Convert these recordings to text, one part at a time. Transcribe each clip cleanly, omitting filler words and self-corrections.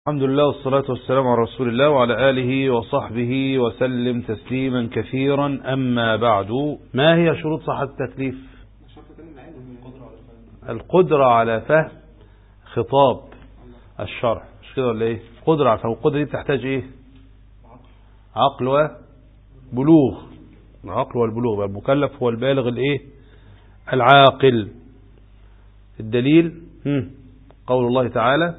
الحمد لله والصلاة والسلام على رسول الله وعلى آله وصحبه وسلم تسليما كثيرا. أما بعد، ما هي شروط صحة التكليف؟ القدرة على فهم خطاب الشرع، مش كده ولا ايه؟ قدرة على فهم. القدرة دي بتحتاج ايه؟ عقل وبلوغ. العقل والبلوغ. المكلف هو البالغ الايه؟ العاقل. الدليل قول الله تعالى: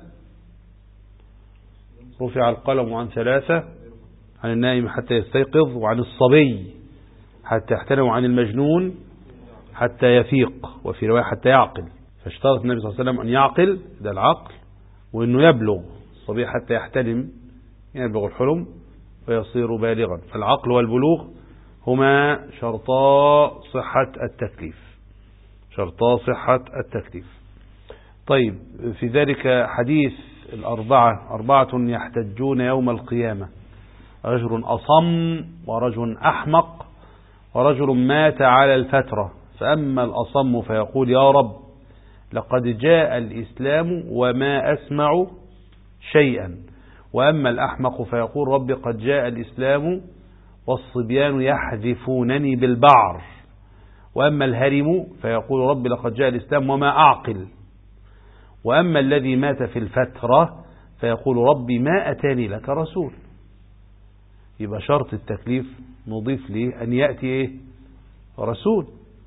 رفع القلم عن ثلاثة، عن النائم حتى يستيقظ، وعن الصبي حتى يحتلم، وعن المجنون حتى يفيق، وفي رواية حتى يعقل. فاشترط النبي صلى الله عليه وسلم أن يعقل، ده العقل، وأنه يبلغ. الصبي حتى يحتلم، يبلغ الحلم ويصير بالغا. فالعقل والبلوغ هما شرطا صحة التكليف. شرطا صحة التكليف. طيب، في ذلك حديث أربعة يحتجون يوم القيامة: رجل أصم، ورجل أحمق، ورجل مات على الفترة. فأما الأصم فيقول: يا رب، لقد جاء الإسلام وما أسمع شيئا. وأما الأحمق فيقول: رب، قد جاء الإسلام والصبيان يحذفونني بالبعر. وأما الهرم فيقول: رب، لقد جاء الإسلام وما أعقل. وأما الذي مات في الفترة فيقول: ربي، ما أتاني لك رسول. يبقى شرط التكليف نضيف ليه أن يأتي إيه؟ رسول.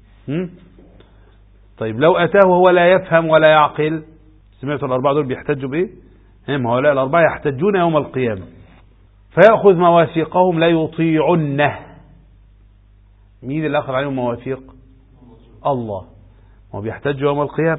طيب، لو أتاه وهو لا يفهم ولا يعقل، سمعتوا الأربعة دول بيحتجوا بإيه؟ هؤلاء الأربعة يحتجون يوم القيامة، فيأخذ مواثيقهم لا يطيعنه. مين اللي أخذ عليهم مواثيق؟ الله. هو بيحتج يوم القيامة،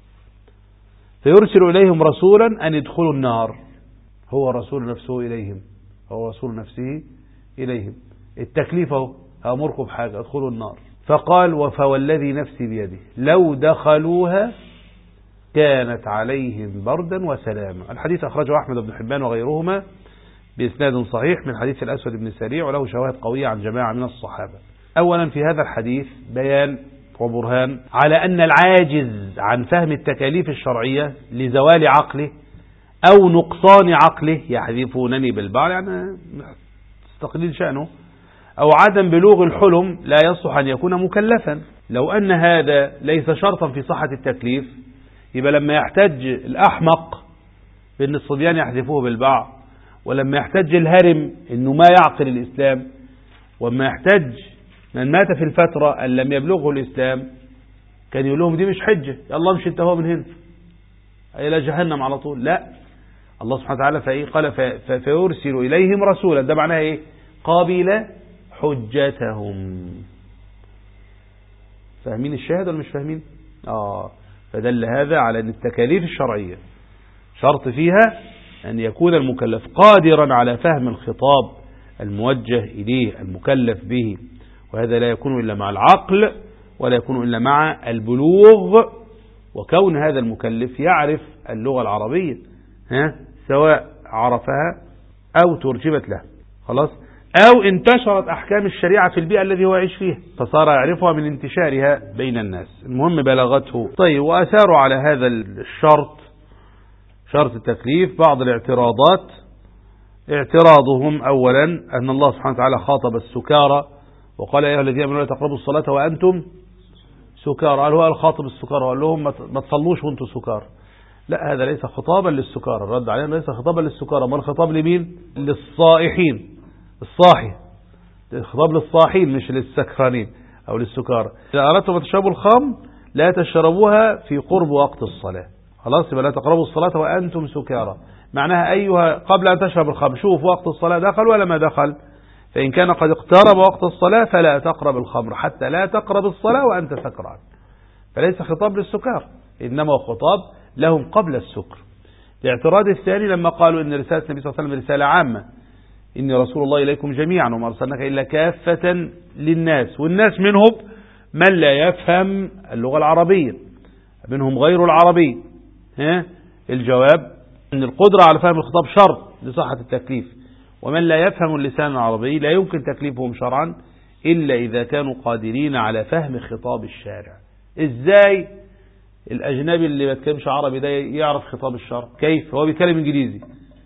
فيرسل إليهم رسولا أن يدخلوا النار. هو رسول نفسه إليهم، هو رسول نفسه إليهم. التكليف هو: أمركم بحاجة، ادخلوا النار. فقال: فوالذي نفسي بيده لو دخلوها كانت عليهم بردا وسلاما. الحديث أخرجه أحمد بن حبان وغيرهما بإسناد صحيح من حديث الأسود بن سريع، وله شواهد قوية عن جماعة من الصحابة. أولا، في هذا الحديث بيان وبرهان على أن العاجز عن فهم التكاليف الشرعية لزوال عقله أو نقصان عقله، يحذفونني بالبعر يعني تستقليل شأنه، أو عدم بلوغ الحلم، لا يصح أن يكون مكلفا. لو أن هذا ليس شرطا في صحة التكليف، يبقى لما يحتج الأحمق بأن الصبيان يحذفوه بالبعر، ولما يحتج الهرم أنه ما يعقل الإسلام، وما يحتج من مات في الفترة أن لم يبلغه الإسلام، كان يقول لهم: دي مش حجة، يلا امشي انت هو من هنا إلى جهنم على طول. لا، الله سبحانه وتعالى فإيه قال: فيرسل إليهم رسولا. ده معناه إيه؟ قابل حجتهم. فاهمين الشاهد ولا مش فاهمين؟ فدل هذا على أن التكاليف الشرعية شرط فيها أن يكون المكلف قادرا على فهم الخطاب الموجه إليه المكلف به، وهذا لا يكون إلا مع العقل، ولا يكون إلا مع البلوغ، وكون هذا المكلف يعرف اللغة العربية، سواء عرفها أو ترجمت له، خلاص، أو انتشرت أحكام الشريعة في البيئة الذي هو يعيش فيها فصار يعرفها من انتشارها بين الناس. المهم بلغته. طيب، وأثاروا على هذا الشرط، شرط التكليف، بعض الاعتراضات. اعتراضهم أولا أن الله سبحانه وتعالى خاطب السكارى وقال: يا أيها الذين آمنوا لا تقربوا الصلاة وأنتم سكارى. قال هو الخاطب السكارى، قال لهم ما تصلوش وأنتم سكارى. لا، هذا ليس خطابا للسكارى. الرد عليهم: ليس خطابا للسكارى. ما الخطاب لمين؟ للصائحين، الصاحي. الخطاب للصاحين مش للسكرانين أو للسكارى. إذا أردتم أن تشربوا الخمر لا تشربوها في قرب وقت الصلاة. خلاص، يبقى لا تقربوا الصلاة وأنتم سكارى. معناها أيها قبل أن تشرب الخمر شوف وقت الصلاة دخل ولا ما دخل. فإن كان قد اقترب وقت الصلاة فلا تقرب الخمر حتى لا تقرب الصلاة وأنت سكران. فليس خطاب للسكار، إنما خطاب لهم قبل السكر. الاعتراض الثاني لما قالوا إن رسالة النبي صلى الله عليه وسلم رسالة عامة: إني رسول الله إليكم جميعا وما أرسلناك إلا كافة للناس. والناس منهم من لا يفهم اللغة العربية، منهم غير العربي. الجواب أن القدرة على فهم الخطاب شرط لصحة التكليف، ومن لا يفهم اللسان العربي لا يمكن تكليفهم شرعا إلا إذا كانوا قادرين على فهم خطاب الشارع. إزاي الأجنبي اللي ما بيتكلمش عربي ده يعرف خطاب الشرع؟ كيف؟ هو بيتكلم إنجليزي،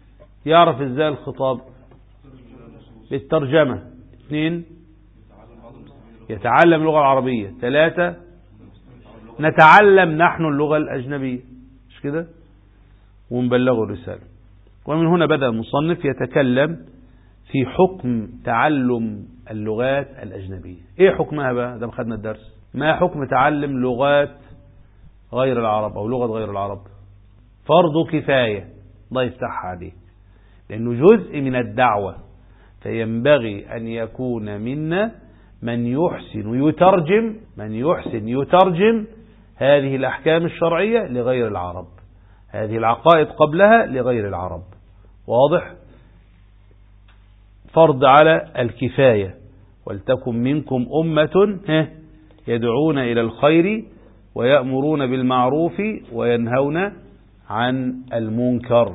يعرف ازاي الخطاب؟ بالترجمة. 2 يتعلم اللغة العربية. 3 نتعلم نحن اللغة الأجنبية، مش كده؟ ونبلغه الرسالة. ومن هنا بدأ المصنف يتكلم في حكم تعلم اللغات الأجنبية. ايه حكمها بقى؟ ده خدنا الدرس. ما حكم تعلم لغات غير العرب أو لغة غير العرب؟ فرض كفاية، الله يفتحها عليه، لأنه جزء من الدعوة، فينبغي أن يكون منا من يحسن يترجم هذه الأحكام الشرعية لغير العرب، هذه العقائد قبلها لغير العرب. واضح؟ فرض على الكفاية. ولتكن منكم أمة يدعون إلى الخير ويأمرون بالمعروف وينهون عن المنكر.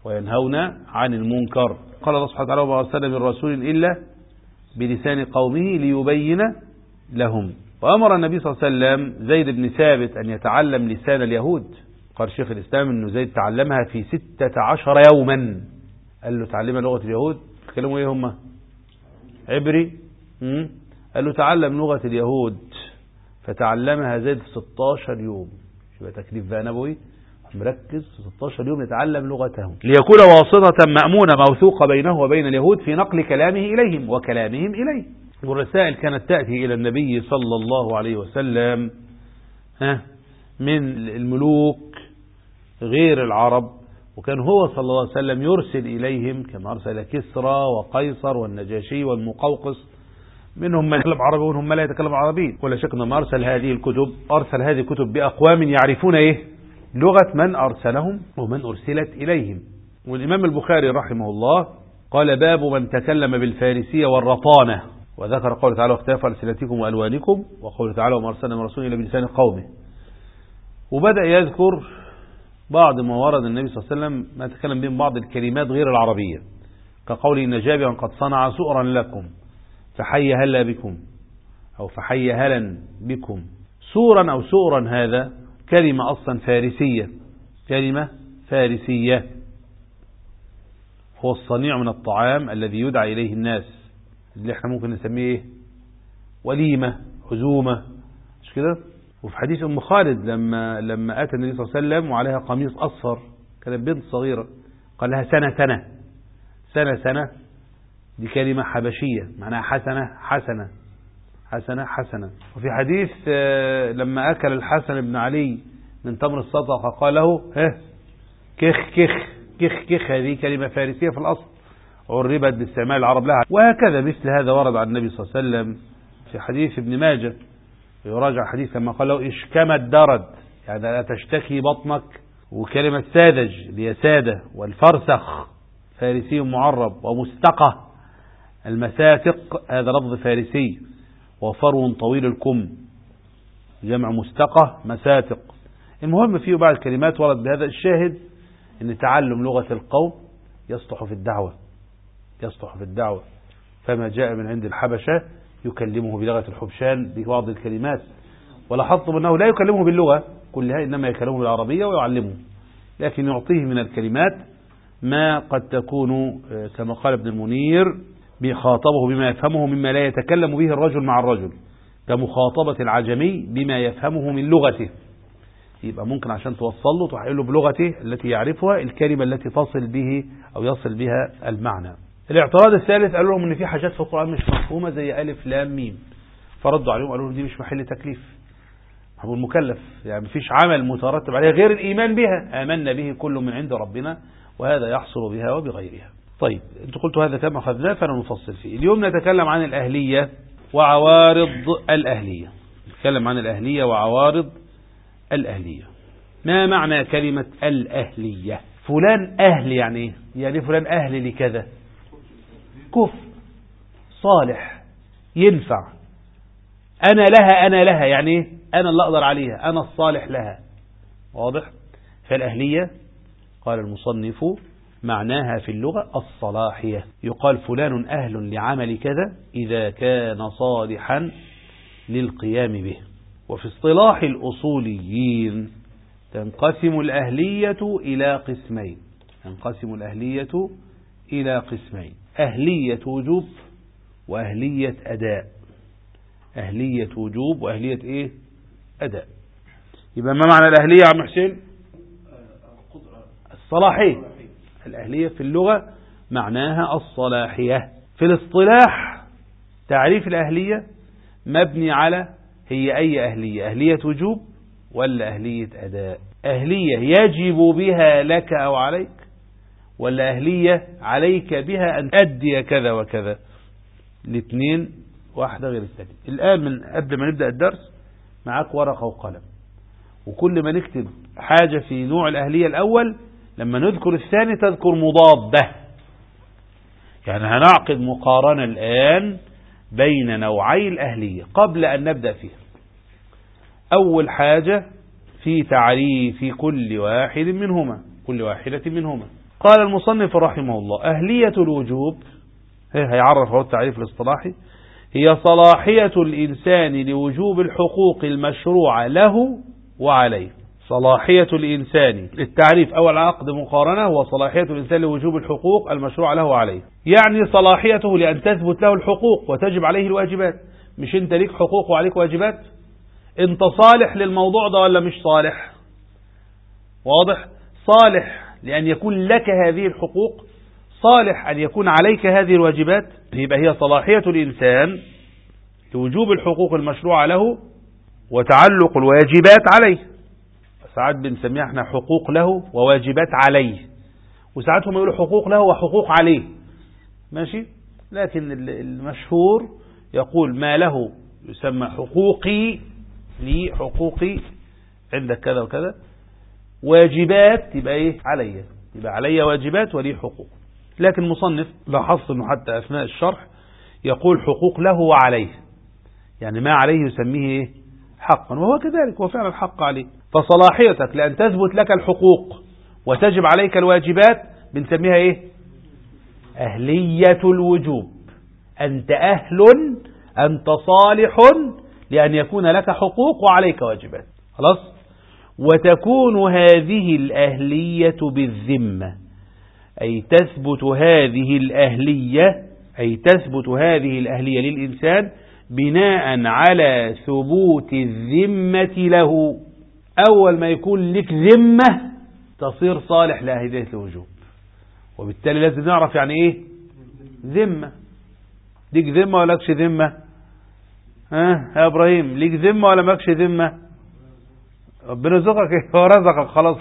قال الله سبحانه وتعالى: وما أرسلنا من رسول إلا بلسان قومه ليبين لهم. وأمر النبي صلى الله عليه وسلم زيد بن ثابت أن يتعلم لسان اليهود. قال شيخ الإسلام أنه زيد تعلمها في 16 يوما. قال له تعلم لغة اليهود، تكلموا ايه هم؟ عبري. قال له تعلم لغة اليهود، فتعلمها زيد في 16 يوم. يبقى تكليف بقى نبوي، مركز في 16 يوم يتعلم لغتهم ليكون واسطة مأمونة موثوقة بينه وبين اليهود في نقل كلامه إليهم وكلامهم إليه. والرسائل كانت تأتي إلى النبي صلى الله عليه وسلم من الملوك غير العرب، وكان هو صلى الله عليه وسلم يرسل إليهم كما أرسل كسرى وقيصر والنجاشي والمقوقس، منهم من يتكلم عربي ومنهم من لا يتكلم عربي. ولا شك أنه أرسل هذه الكتب بأقوام يعرفون لغة من أرسلهم ومن أرسلت إليهم. والإمام البخاري رحمه الله قال: باب من تكلم بالفارسية والرطانة، وذكر قوله تعالى: واختلاف ألسنتكم وألوانكم، وقوله تعالى: وما أرسلنا من رسول إلا بلسان قومه. وبدأ يذكر بعض ما ورد النبي صلى الله عليه وسلم ما تكلم بهم بعض الكلمات غير العربية، كقول إن جابرا قد صنع سؤرا لكم فحي هلا بكم، أو فحي هلا بكم. سورا أو سؤرا هذا كلمة أصلا فارسية، هو الصنيع من الطعام الذي يدعى إليه الناس، اللي احنا ممكن نسميه وليمة، عزومة، مش كده؟ وفي حديث أم خالد لما أتى النبي صلى الله عليه وسلم وعليها قميص أصفر، كانت بنت صغيرة، قال لها سنة. دي كلمة حبشية معناها حسنة. وفي حديث لما أكل الحسن بن علي من تمر الصدقة قال له كخ. هذه كلمة فارسية في الأصل، عربت باستعمال العرب لها. وهكذا مثل هذا ورد عن النبي صلى الله عليه وسلم في حديث ابن ماجه، يراجع حديث لما قال له اشكم الدرد، يعني لا تشتكي بطنك. وكلمة ساذج ليسادة، والفرسخ فارسي معرب، ومستقى المساتق هذا لفظ فارسي، وفرو طويل الكم جمع مستقى مساتق. المهم فيه بعض الكلمات ورد بهذا. الشاهد ان تعلم لغة القوم يصلح في الدعوة، فما جاء من عند الحبشة يكلمه بلغة الحبشان ببعض الكلمات، ولاحظتم أنه لا يكلمه باللغة كلها، إنما يكلمه بالعربية ويعلمه، لكن يعطيه من الكلمات ما قد تكون كما قال ابن المنير بخاطبه بما يفهمه مما لا يتكلم به الرجل مع الرجل، كمخاطبة العجمي بما يفهمه من لغته. يبقى ممكن عشان توصل له تحيله بلغته التي يعرفها الكلمة التي تصل به أو يصل بها المعنى. الاعتراض الثالث قالوا لهم ان في حاجات في القرآن مش مفهومة زي ألف لام ميم، فردوا عليهم قالوا لهم دي مش محل تكليف، هو المكلف، يعني مفيش عمل مترتب عليه غير الإيمان بها، آمنا به كل من عند ربنا، وهذا يحصل بها وبغيرها. طيب انتوا قلتوا هذا كما أخذناه فنفصل فيه. اليوم نتكلم عن الأهلية وعوارض الأهلية. نتكلم عن الأهلية وعوارض الأهلية. ما معنى كلمة الأهلية؟ فلان أهل يعني ايه؟ يعني فلان أهل لكذا، كفء صالح ينفع. أنا لها يعني ايه؟ أنا اللي أقدر عليها، أنا الصالح لها. واضح؟ فالأهلية قال المصنف معناها في اللغة الصلاحية. يقال فلان أهل لعمل كذا إذا كان صالحا للقيام به. وفي اصطلاح الأصوليين تنقسم الأهلية إلى قسمين. تنقسم الأهلية إلى قسمين: أهلية وجوب وأهلية أداء. أهلية وجوب وأهلية إيه؟ أداء. يبقى ما معنى الأهلية يا عم حسين؟ الصلاحية. الأهلية في اللغة معناها الصلاحية. في الاصطلاح تعريف الأهلية مبني على هي أي أهلية؟ أهلية وجوب ولا أهلية أداء؟ أهلية يجب بها لك أو عليك، ولا أهلية عليك بها أن تأدي كذا وكذا؟ الاثنين واحدة غير الثانية. الآن من قبل ما نبدأ الدرس معاك ورقة وقلم، وكل ما نكتب حاجة في نوع الأهلية الأول لما نذكر الثاني تذكر مضادة. يعني هنعقد مقارنة الآن بين نوعي الأهلية قبل أن نبدأ فيها. أول حاجة في تعريف كل واحد منهما، كل واحدة منهما. قال المصنف رحمه الله: أهلية الوجوب، هيعرف هو التعريف الاصطلاحي، هي صلاحية الإنسان لوجوب الحقوق المشروعة له وعليه. صلاحية الإنسان، التعريف أول عقد مقارنة هو صلاحية الإنسان لوجوب الحقوق المشروعة له وعليه، يعني صلاحيته لأن تثبت له الحقوق وتجب عليه الواجبات. مش أنت ليك حقوق وعليك واجبات؟ أنت صالح للموضوع ده ولا مش صالح؟ واضح؟ صالح لأن يكون لك هذه الحقوق، صالح أن يكون عليك هذه الواجبات. يبقى هي صلاحية الإنسان لوجوب الحقوق المشروعة له وتعلق الواجبات عليه. ساعات بنسميها احنا حقوق له وواجبات عليه، وساعات هم يقولوا حقوق له وحقوق عليه، ماشي. لكن المشهور يقول ما له يسمى حقوقي، لي حقوقي عندك كذا وكذا، واجبات يبقى ايه؟ علي، يبقى علي واجبات ولي حقوق. لكن المصنف لاحظت انه حتى اثناء الشرح يقول حقوق له وعليه، يعني ما عليه يسميه ايه؟ حقا، وهو كذلك، هو فعلا الحق عليه. فصلاحيتك لأن تثبت لك الحقوق وتجب عليك الواجبات بنسميها ايه؟ أهلية الوجوب. أنت أهل، أنت صالح لأن يكون لك حقوق وعليك واجبات، خلاص. وتكون هذه الأهلية بالذمة، أي تثبت هذه الأهلية، أي تثبت هذه الأهلية للإنسان بناء على ثبوت الذمة له. أول ما يكون لك ذمة تصير صالح لأهلية الوجوب، وبالتالي لازم نعرف يعني إيه ذمة. ليك ذمة ولا لكش ذمة؟ يا إبراهيم ليك ذمة ولا ماكش ذمة؟ ربنا رزقك ورزقك خلاص.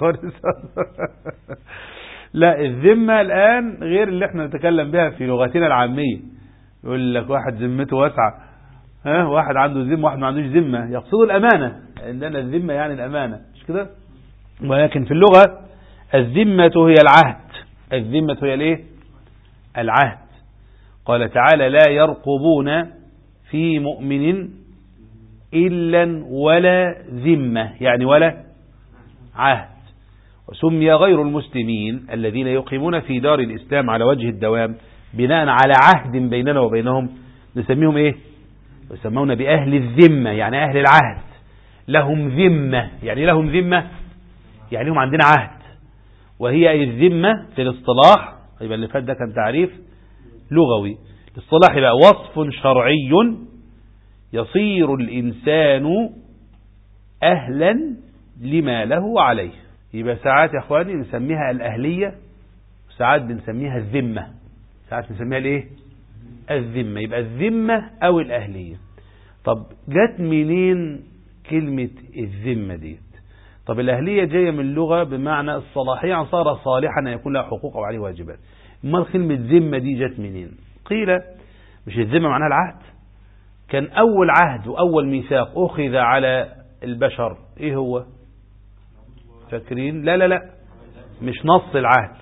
لا، الذمة الآن غير اللي احنا نتكلم بها في لغتنا العامية. يقول لك واحد ذمته واسعة، واحد عنده ذمة واحد ما عندوش ذمة، يقصد الأمانة. عندنا الذمة يعني الأمانة، مش كده؟ ولكن في اللغة الذمة هي العهد. الذمة هي الايه؟ العهد. قال تعالى: لا يرقبون في مؤمن إلا ولا ذمة، يعني ولا عهد. وسمي غير المسلمين الذين يقيمون في دار الإسلام على وجه الدوام بناء على عهد بيننا وبينهم نسميهم ايه؟ يسمون بأهل الذمة، يعني أهل العهد. لهم ذمة، يعني لهم ذمة يعني هم عندنا عهد. وهي أي الذمة في الاصطلاح، يبقى اللي فات ده كان تعريف لغوي. الاصطلاح يبقى وصف شرعي يصير الإنسان أهلا لما له عليه. يبقى ساعات يا أخواني نسميها الأهلية، وساعات بنسميها الذمة، ساعات نسميها الايه؟ الذمة. يبقى الذمة أو الأهلية. طب جت منين كلمة الذمة دي؟ طب الأهلية جاية من اللغة بمعنى الصلاحية، عن صار صالحا أن يكون له حقوق أو عليه واجبات. أما كلمة ذمة دي جت منين؟ قيل مش الذمة معناها العهد؟ كان أول عهد وأول ميثاق أخذ على البشر إيه هو؟ فاكرين؟ لا لا لا، مش نص العهد.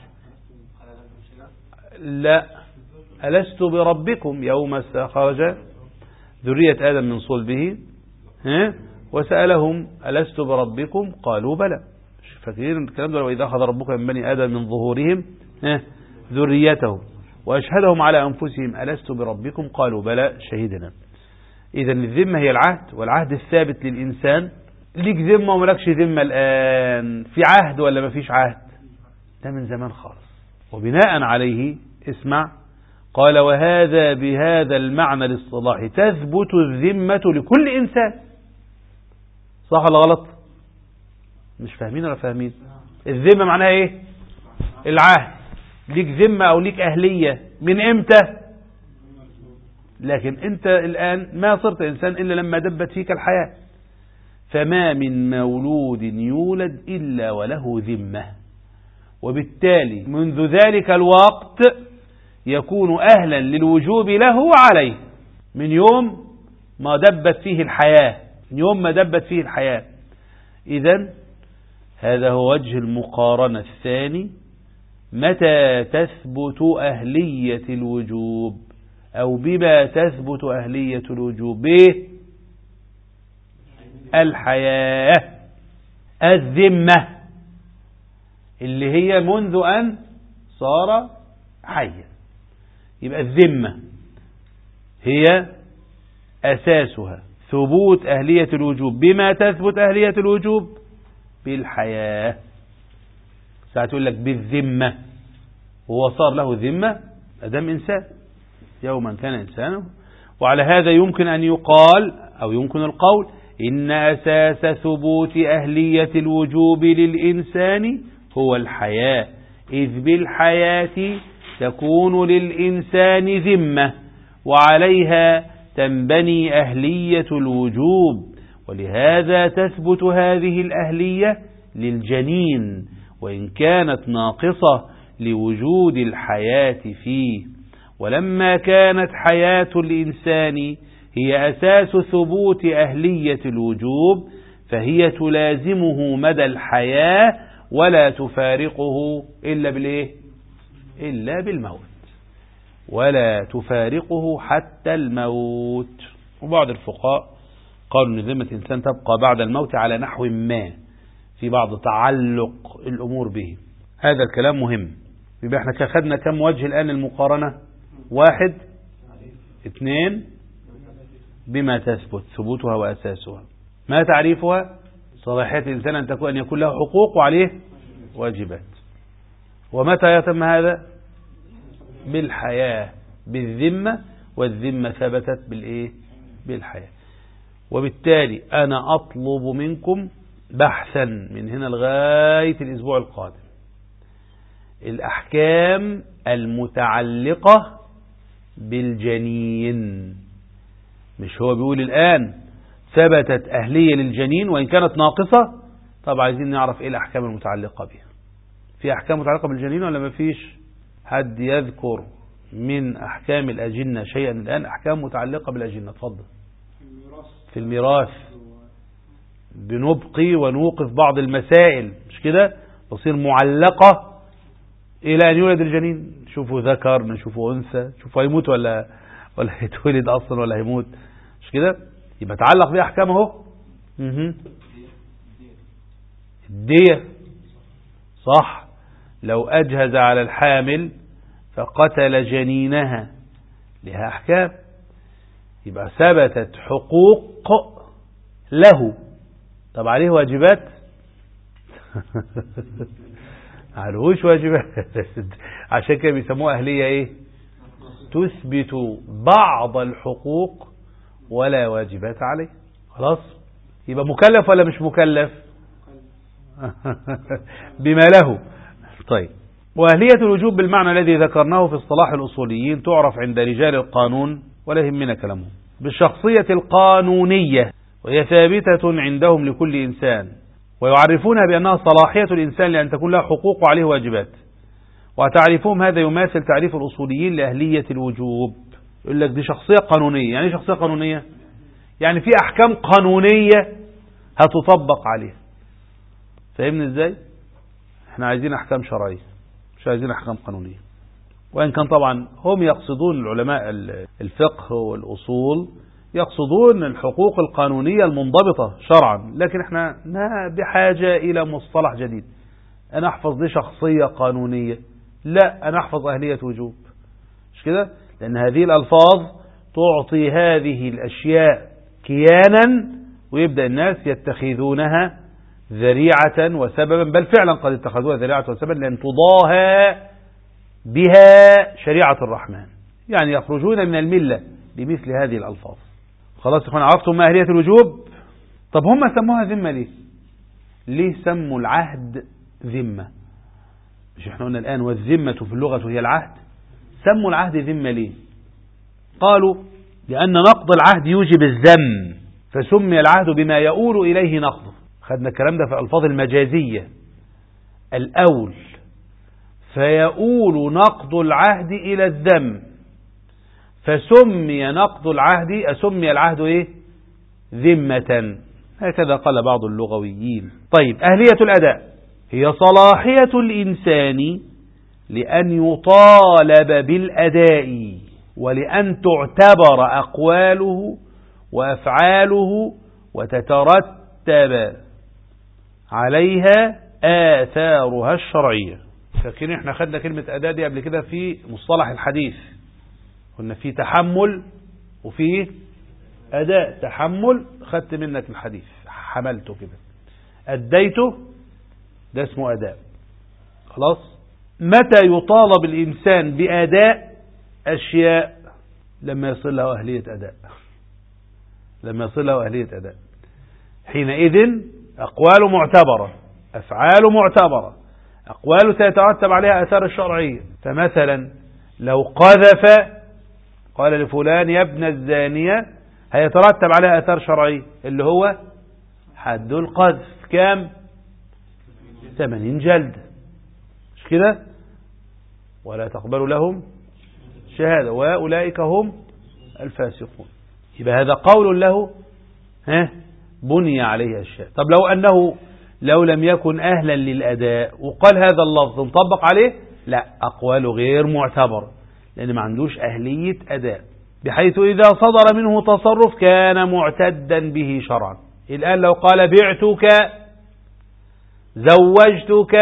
لا، ألست بربكم يوم خرج ذرية آدم من صلبه وسألهم ألست بربكم قالوا بلى. فاكرين الكلام ده؟ وإذا أخذ ربك من بني آدم من ظهورهم ذريتهم وأشهدهم على أنفسهم ألست بربكم قالوا بلى شهدنا. إذا الذمة هي العهد، والعهد الثابت للإنسان. ليك ذمة وملكش ذمة الآن، في عهد ولا ما فيش عهد؟ ده من زمان خالص. وبناء عليه اسمع، قال وهذا بهذا المعنى الاصطلاحي تثبت الذمة لكل إنسان. صح ولا غلط؟ مش فاهمين ولا فاهمين؟ الذمة معناها ايه؟ العهد. ليك ذمة او ليك اهلية من امتى؟ لكن انت الان ما صرت انسان الا لما دبت فيك الحياة. فما من مولود يولد الا وله ذمة، وبالتالي منذ ذلك الوقت يكون اهلا للوجوب له وعليه من يوم ما دبت فيه الحياة، من يوم ما دبت فيه الحياة. إذن هذا هو وجه المقارنة الثاني. متى تثبت أهلية الوجوب أو بما تثبت أهلية الوجوب؟ به الحياة، الذمة اللي هي منذ أن صار حيا. يبقى الذمة هي أساسها ثبوت أهلية الوجوب. بما تثبت أهلية الوجوب؟ بالحياة. ساعة تقول لك بالذمة، وهو صار له ذمة أدم إنسان، يوما كان إنسانه. وعلى هذا يمكن أن يقال أو يمكن القول إن أساس ثبوت أهلية الوجوب للإنسان هو الحياة، إذ بالحياة تكون للإنسان ذمة وعليها تنبني أهلية الوجوب. ولهذا تثبت هذه الأهلية للجنين وإن كانت ناقصة لوجود الحياة فيه. ولما كانت حياة الإنسان هي أساس ثبوت أهلية الوجوب فهي تلازمه مدى الحياة ولا تفارقه إلا بالإيه؟ إلا بالموت، ولا تفارقه حتى الموت. وبعض الفقهاء قالوا أن ذمة الإنسان تبقى بعد الموت على نحو ما، في بعض تعلق الأمور به. هذا الكلام مهم. يبقى احنا خدنا كم وجه الآن المقارنة؟ 1 2 بما تثبت ثبوتها وأساسها. ما تعريفها؟ صلاحية الإنسان أن يكون له حقوق وعليه واجبات. ومتى يتم هذا؟ بالحياة، بالذمة، والذمة ثبتت بالإيه؟ بالحياة. وبالتالي أنا أطلب منكم بحثا من هنا لغاية الأسبوع القادم الأحكام المتعلقة بالجنين. مش هو بيقول الآن ثبتت أهلية للجنين وإن كانت ناقصة؟ طب عايزين نعرف إيه الأحكام المتعلقة بها. في أحكام متعلقة بالجنين ولا ما فيش؟ حد يذكر من أحكام الأجنة شيئا الآن؟ أحكام متعلقة بالأجنة، تفضل. في الميراث بنبقي ونوقف بعض المسائل، مش كده؟ تصير معلقة إلى أن يولد الجنين. شوفوا ذكر، نشوفوا أنثى، شوفوا هيموت ولا هيتولد أصلا ولا هيموت، مش كده؟ يبقى تعلق بها أحكام اهو. الدية، صح. لو أجهز على الحامل فقتل جنينها لها أحكام. يبقى ثبتت حقوق له. طب عليه واجبات؟ عليهوش واجبات. عشان كده بيسموها أهلية إيه؟ تثبت بعض الحقوق ولا واجبات عليه. خلاص؟ يبقى مكلف ولا مش مكلف؟ بما له. طيب، وأهلية الوجوب بالمعنى الذي ذكرناه في اصطلاح الأصوليين تعرف عند رجال القانون ولا يهمنا كلامهم بالشخصية القانونية، وهي ثابتة عندهم لكل إنسان، ويعرفونها بأنها صلاحية الإنسان لأن تكون له حقوق وعليه واجبات. وتعريفهم هذا يماثل تعريف الأصوليين لأهلية الوجوب. يقول لك دي شخصية قانونية. يعني شخصية قانونية يعني في أحكام قانونية هتطبق عليها. فهمنا إزاي؟ احنا عايزين أحكام شرعية، مش عايزين أحكام قانونية. وإن كان طبعا هم يقصدون العلماء الفقه والأصول يقصدون الحقوق القانونية المنضبطة شرعا، لكن احنا بحاجة إلى مصطلح جديد. أنا أحفظ دي شخصية قانونية، لا، أنا أحفظ أهلية وجوب، مش كده؟ لأن هذه الألفاظ تعطي هذه الأشياء كيانا، ويبدأ الناس يتخذونها ذريعة وسببا، بل فعلا قد اتخذوها ذريعة وسببا لأن تضاهى بها شريعة الرحمن، يعني يخرجون من الملة بمثل هذه الألفاظ. خلاص يا اخوان، عرفتم ما أهلية الوجوب؟ طب هم سموها ذمة ليه؟ ليه سموا العهد ذمة؟ مش احنا قلنا الآن والذمة في اللغة هي العهد؟ سموا العهد ذمة ليه؟ قالوا لأن نقض العهد يوجب الذم، فسمي العهد بما يؤول إليه نقضه. خدنا الكلام ده في الألفاظ المجازية، الأول، فيؤول نقض العهد إلى الذم، فسمي نقض العهد، سمي العهد إيه؟ ذمة. هكذا قال بعض اللغويين. طيب، أهلية الأداء هي صلاحية الإنسان لأن يطالب بالأداء، ولأن تعتبر أقواله وأفعاله وتترتب عليها آثارها الشرعية. فاكرين احنا خدنا كلمة أداء دي قبل كده في مصطلح الحديث، قلنا في تحمل وفي أداء. تحمل خدت منك الحديث، حملته كده، أديته، ده اسمه أداء. خلاص. متى يطالب الإنسان بأداء أشياء؟ لما يصل له أهلية أداء، لما يصل له أهلية أداء، حينئذ أقواله معتبرة، أفعاله معتبرة، أقواله سيترتب عليها أثار الشرعية. فمثلا لو قذف، قال لفلان يا ابن الزانية، هيترتب عليها أثار شرعية اللي هو حد القذف. كام؟ 80 جلد، مش كده؟ ولا تقبل لهم شهادة وأولئك هم الفاسقون. يبقى هذا قول له بني عليه الشيء. طب لو لم يكن أهلا للأداء وقال هذا اللفظ نطبق عليه؟ لا، أقواله غير معتبر لأن ما عندوش أهلية أداء، بحيث إذا صدر منه تصرف كان معتدا به شرعا. الآن لو قال بعتك، زوجتك،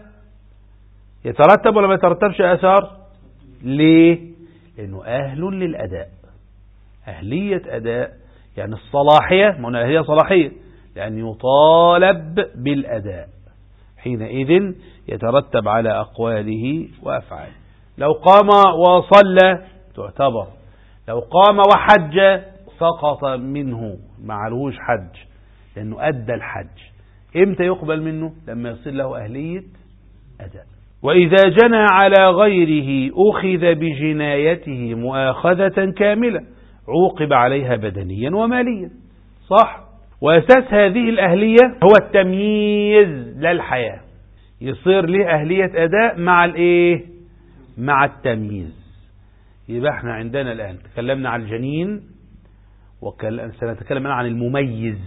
يترتب ولا ما يترتبش أثار؟ ليه؟ لأنه أهل للأداء. أهلية أداء يعني الصلاحية، ما هنا هي صلاحية لأن يطالب بالأداء، حينئذ يترتب على أقواله وأفعاله. لو قام وصلى تعتبر، لو قام وحج سقط منه، ما عليهوش حج لأنه أدى الحج. إمتى يقبل منه؟ لما يصل له أهلية أداء. وإذا جنى على غيره أخذ بجنايته مؤاخذة كاملة، عوقب عليها بدنيا وماليا. صح؟ وأساس هذه الأهلية هو التمييز للحياة، يصير له أهلية أداء مع الإيه؟ مع التمييز. يبقى احنا عندنا الآن تكلمنا عن الجنين، وسنتكلم عن المميز.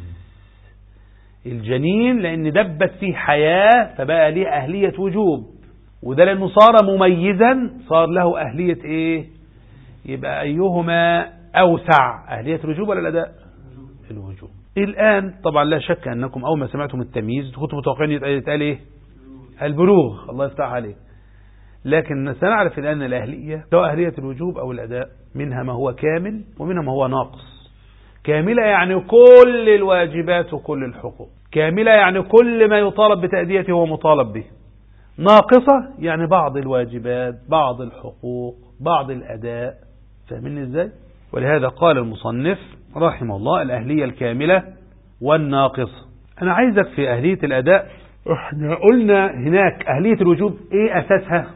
الجنين لأن دبت فيه حياة فبقى له أهلية وجوب، وده لأنه صار مميزا صار له أهلية إيه؟ يبقى أيهما أوسع، أهلية الوجوب ولا الأداء؟ الوجوب. الآن طبعا لا شك أنكم أول ما سمعتم التمييز كنتم متوقعين يتقال إيه؟ البلوغ. الله يفتح عليك. لكن سنعرف الآن الأهلية سواء أهلية الوجوب أو الأداء منها ما هو كامل ومنها ما هو ناقص. كاملة يعني كل الواجبات وكل الحقوق، كاملة يعني كل ما يطالب بتأديته هو مطالب به. ناقصة يعني بعض الواجبات، بعض الحقوق، بعض الأداء. فاهمين إزاي؟ ولهذا قال المصنف رحمه الله الأهلية الكاملة والناقصة. أنا عايزك في أهلية الأداء، احنا قلنا هناك أهلية الوجوب إيه أساسها؟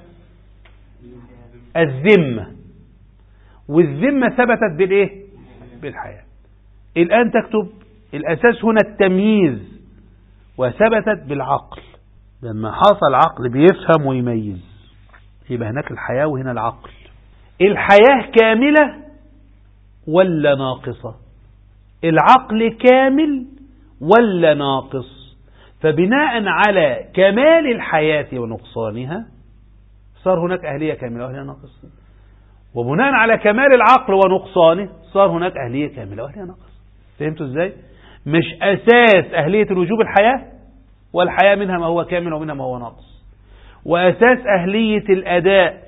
الذمة، والذمة ثبتت بالإيه؟ بالحياة. الآن تكتب الأساس هنا التمييز، وثبتت بالعقل. لما حصل عقل بيفهم ويميز، يبقى هناك الحياة وهنا العقل. الحياة كاملة ولا ناقصة؟ العقل كامل ولا ناقص؟ فبناء على كمال الحياة ونقصانها صار هناك أهلية كاملة وأهلية ناقصة، وبناء على كمال العقل ونقصانه صار هناك أهلية كاملة وأهلية ناقصة. فهمتوا إزاي؟ مش أساس أهلية الوجوب الحياة، والحياة منها ما هو كامل ومنها ما هو ناقص. وأساس أهلية الأداء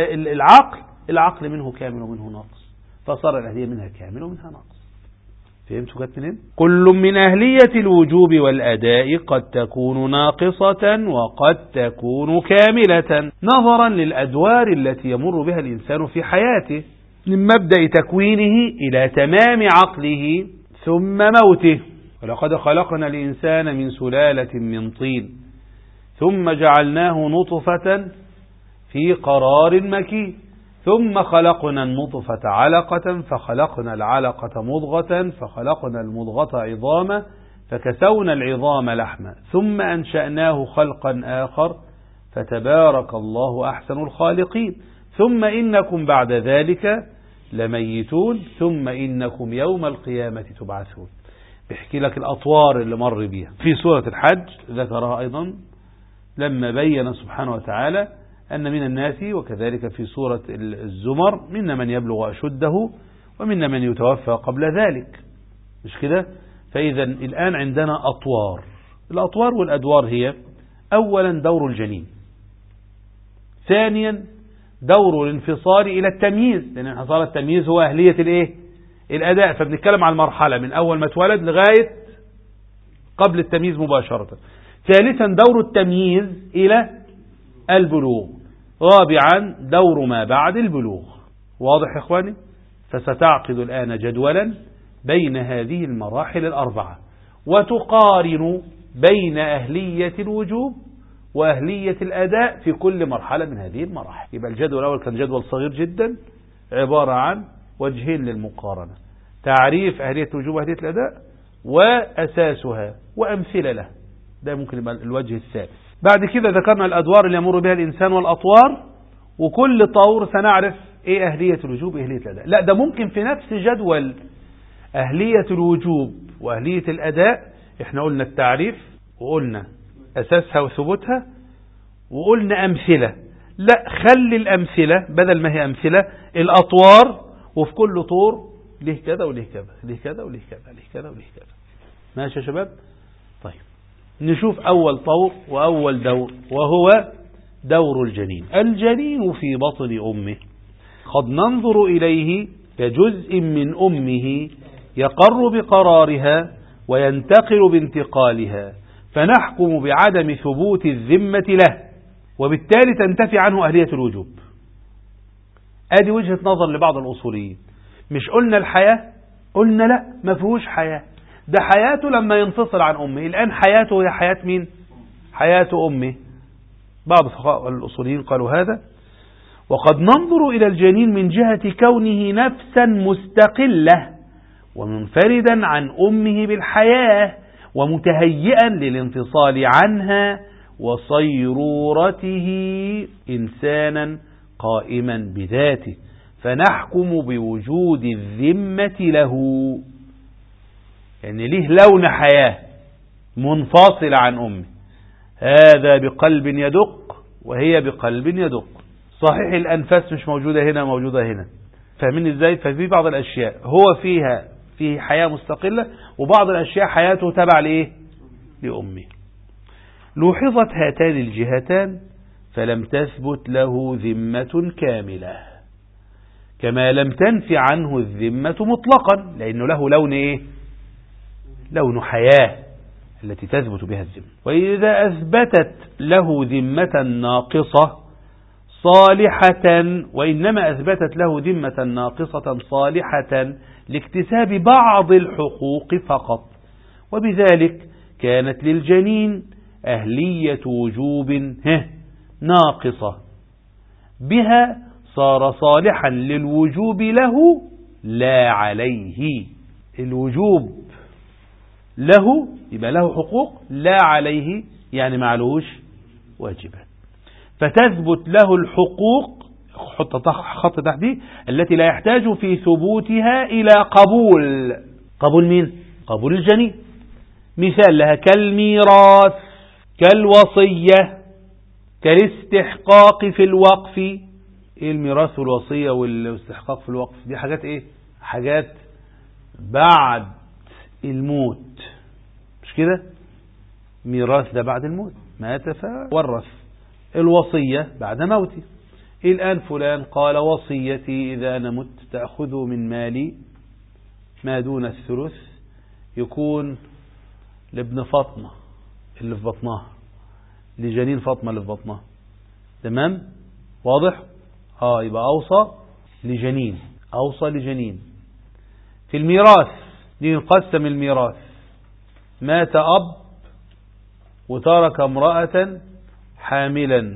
العقل منه كامل ومنه ناقص، فصار الأهلية منها كامل ومنها ناقص. فهمتوا كانت منين؟ كل من أهلية الوجوب والأداء قد تكون ناقصة وقد تكون كاملة نظرا للأدوار التي يمر بها الإنسان في حياته من مبدأ تكوينه إلى تمام عقله ثم موته. ولقد خلقنا الإنسان من سلالة من طين ثم جعلناه نطفة في قرار مكين ثم خلقنا النطفة علقة فخلقنا العلقة مضغة فخلقنا المضغة عظاما فكسونا العظام لحما ثم أنشأناه خلقا آخر فتبارك الله أحسن الخالقين ثم إنكم بعد ذلك لميتون ثم إنكم يوم القيامة تبعثون. بيحكي لك الأطوار اللي مر بيها. في سورة الحج ذكرها أيضا لما بين سبحانه وتعالى أن من الناس وكذلك في سورة الزمر منا من يبلغ أشده ومنا من يتوفى قبل ذلك، مش كده؟ فإذا الآن عندنا أطوار. الأطوار والأدوار هي أولا دور الجنين، ثانيا دور الانفصال إلى التمييز، لأن انفصال التمييز هو أهلية الإيه؟ الأداء. فبنتكلم عن المرحلة من أول ما اتولد لغاية قبل التمييز مباشرة. ثالثا دور التمييز إلى البلوغ. رابعا دور ما بعد البلوغ. واضح يا إخواني؟ فستعقد الآن جدولا بين هذه المراحل الأربعة وتقارن بين أهلية الوجوب وأهلية الأداء في كل مرحلة من هذه المراحل. يبقى الجدول الأول كان جدول صغير جدا عبارة عن وجهين للمقارنة: تعريف أهلية الوجوب وأهلية الأداء وأساسها وأمثلة له. ده ممكن يبقى الوجه الثالث. بعد كده ذكرنا الأدوار اللي يمر بها الإنسان والأطوار، وكل طور سنعرف إيه أهلية الوجوب وأهلية الأداء. لا، ده ممكن في نفس جدول أهلية الوجوب وأهلية الأداء احنا قلنا التعريف وقلنا أساسها وثبوتها وقلنا أمثلة. لا، خلي الأمثلة بدل ما هي أمثلة الأطوار، وفي كل طور ليه كذا وليه كذا ليه كذا وليه كذا ليه كذا وليه كذا. ماشي يا شباب؟ طيب نشوف أول طور وأول دور، وهو دور الجنين. الجنين في بطن أمه قد ننظر إليه كجزء من أمه يقر بقرارها وينتقل بانتقالها، فنحكم بعدم ثبوت الذمة له، وبالتالي تنتفي عنه أهلية الوجوب. ادي وجهة نظر لبعض الأصوليين. مش قلنا الحياة؟ قلنا لا، ما فيهوش حياة، ده حياته لما ينفصل عن أمه. الآن حياته هي حياة مين؟ حياة أمه. بعض فقهاء الأصوليين قالوا هذا. وقد ننظر إلى الجنين من جهة كونه نفسا مستقلة ومنفردا عن أمه بالحياة ومتهيئا للانفصال عنها وصيرورته إنسانا قائما بذاته، فنحكم بوجود الذمة له. يعني ليه لون حياة منفصل عن أمه، هذا بقلب يدق وهي بقلب يدق. صحيح الأنفاس مش موجودة هنا، موجودة هنا. فاهمين ازاي؟ ففي بعض الأشياء هو فيها في حياة مستقلة، وبعض الأشياء حياته تبع لإيه؟ لأمه. لوحظت هاتان الجهتان فلم تثبت له ذمة كاملة، كما لم تنفي عنه الذمة مطلقا، لأنه له لون إيه؟ لون حياة التي تثبت بها الذمة. وإذا أثبتت له ذمة ناقصة صالحة، وإنما أثبتت له ذمة ناقصة صالحة لاكتساب بعض الحقوق فقط، وبذلك كانت للجنين أهلية وجوب ناقصة، بها صار صالحا للوجوب له لا عليه. الوجوب له يبقى له حقوق، لا عليه يعني معلوش واجبات. فتثبت له الحقوق، حط خط تحديد، التي لا يحتاج في ثبوتها إلى قبول. قبول مين؟ قبول الجنين. مثال لها كالميراث، كالوصية، كالاستحقاق في الوقف. ايه الميراث والوصية والاستحقاق في الوقف؟ دي حاجات ايه؟ حاجات بعد الموت، مش كده؟ ميراث ده بعد الموت، مات فورث. الوصية بعد موتي. الآن فلان قال وصيتي إذا أنا مت تأخذوا من مالي ما دون الثلث يكون لابن فاطمة اللي في بطنها، لجنين فاطمة اللي في بطنها. تمام؟ واضح؟ يبقى أوصى لجنين، أوصى لجنين. في الميراث دي نقسم الميراث، مات أب وترك امرأة حاملا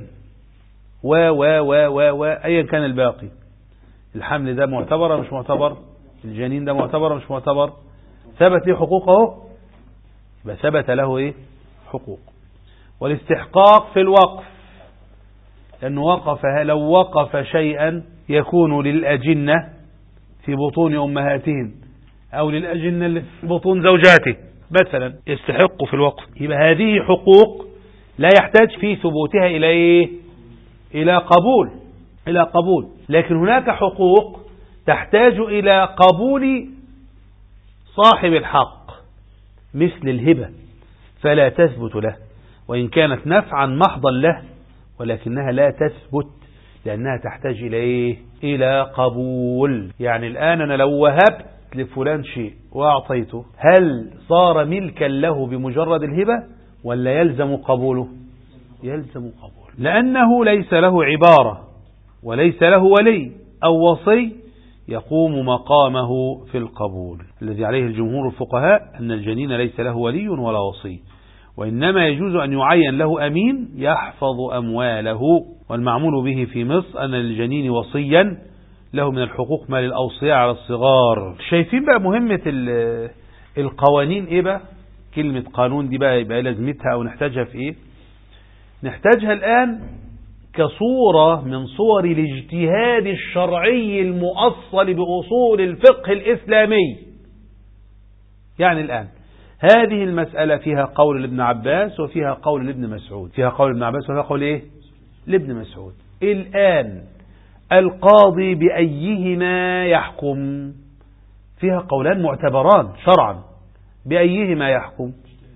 أيا كان الباقي، الحمل ده معتبر مش معتبر؟ الجنين ده معتبر مش معتبر؟ ثبت له حقوقه، يبقى ثبت له ايه؟ حقوق. والاستحقاق في الوقف، لأنه لو وقف شيئا يكون للأجنة في بطون أمهاتهم أو للأجنة اللي في بطون زوجاته مثلا، يستحق في الوقف. يبقى هذه حقوق لا يحتاج في ثبوتها إلى إيه؟ إلى قبول. لكن هناك حقوق تحتاج إلى قبول صاحب الحق، مثل الهبة، فلا تثبت له وإن كانت نفعا محضا له، ولكنها لا تثبت لأنها تحتاج إلى إيه؟ إلى قبول. يعني الآن أنا لو وهبت لفلان شيء وأعطيته، هل صار ملكا له بمجرد الهبة ولا يلزم قبوله؟ يلزم قبوله، لأنه ليس له عبارة وليس له ولي أو وصي يقوم مقامه في القبول. الذي عليه الجمهور الفقهاء أن الجنين ليس له ولي ولا وصي، وإنما يجوز أن يعين له أمين يحفظ أمواله. والمعمول به في مصر أن للجنين وصيا له من الحقوق ما للأوصياء على الصغار. شايفين بقى مهمة القوانين إيه بقى؟ كلمة قانون دي بقى يبقى لازمتها أو نحتاجها في إيه؟ نحتاجها الآن كصورة من صور الاجتهاد الشرعي المؤصل بأصول الفقه الإسلامي. يعني الآن هذه المسألة فيها قول لابن عباس وفيها قول لابن مسعود، فيها قول لابن عباس وفيها قول إيه؟ لابن مسعود. الآن القاضي بأيهما يحكم؟ فيها قولان معتبران شرعا، بأيهما يحكم؟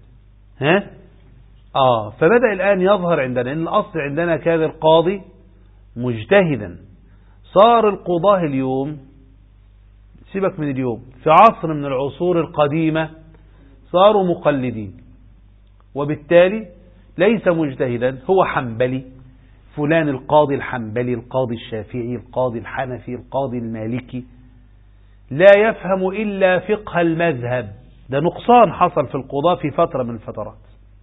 فبدأ الآن يظهر عندنا إن الأصل عندنا كان القاضي مجتهدا. صار القضاة اليوم، سيبك من اليوم، في عصر من العصور القديمة صاروا مقلدين، وبالتالي ليس مجتهدا، هو حنبلي، فلان القاضي الحنبلي، القاضي الشافعي، القاضي الحنفي، القاضي المالكي، لا يفهم إلا فقه المذهب. ده نقصان حصل في القضاء في فترة من الفترات.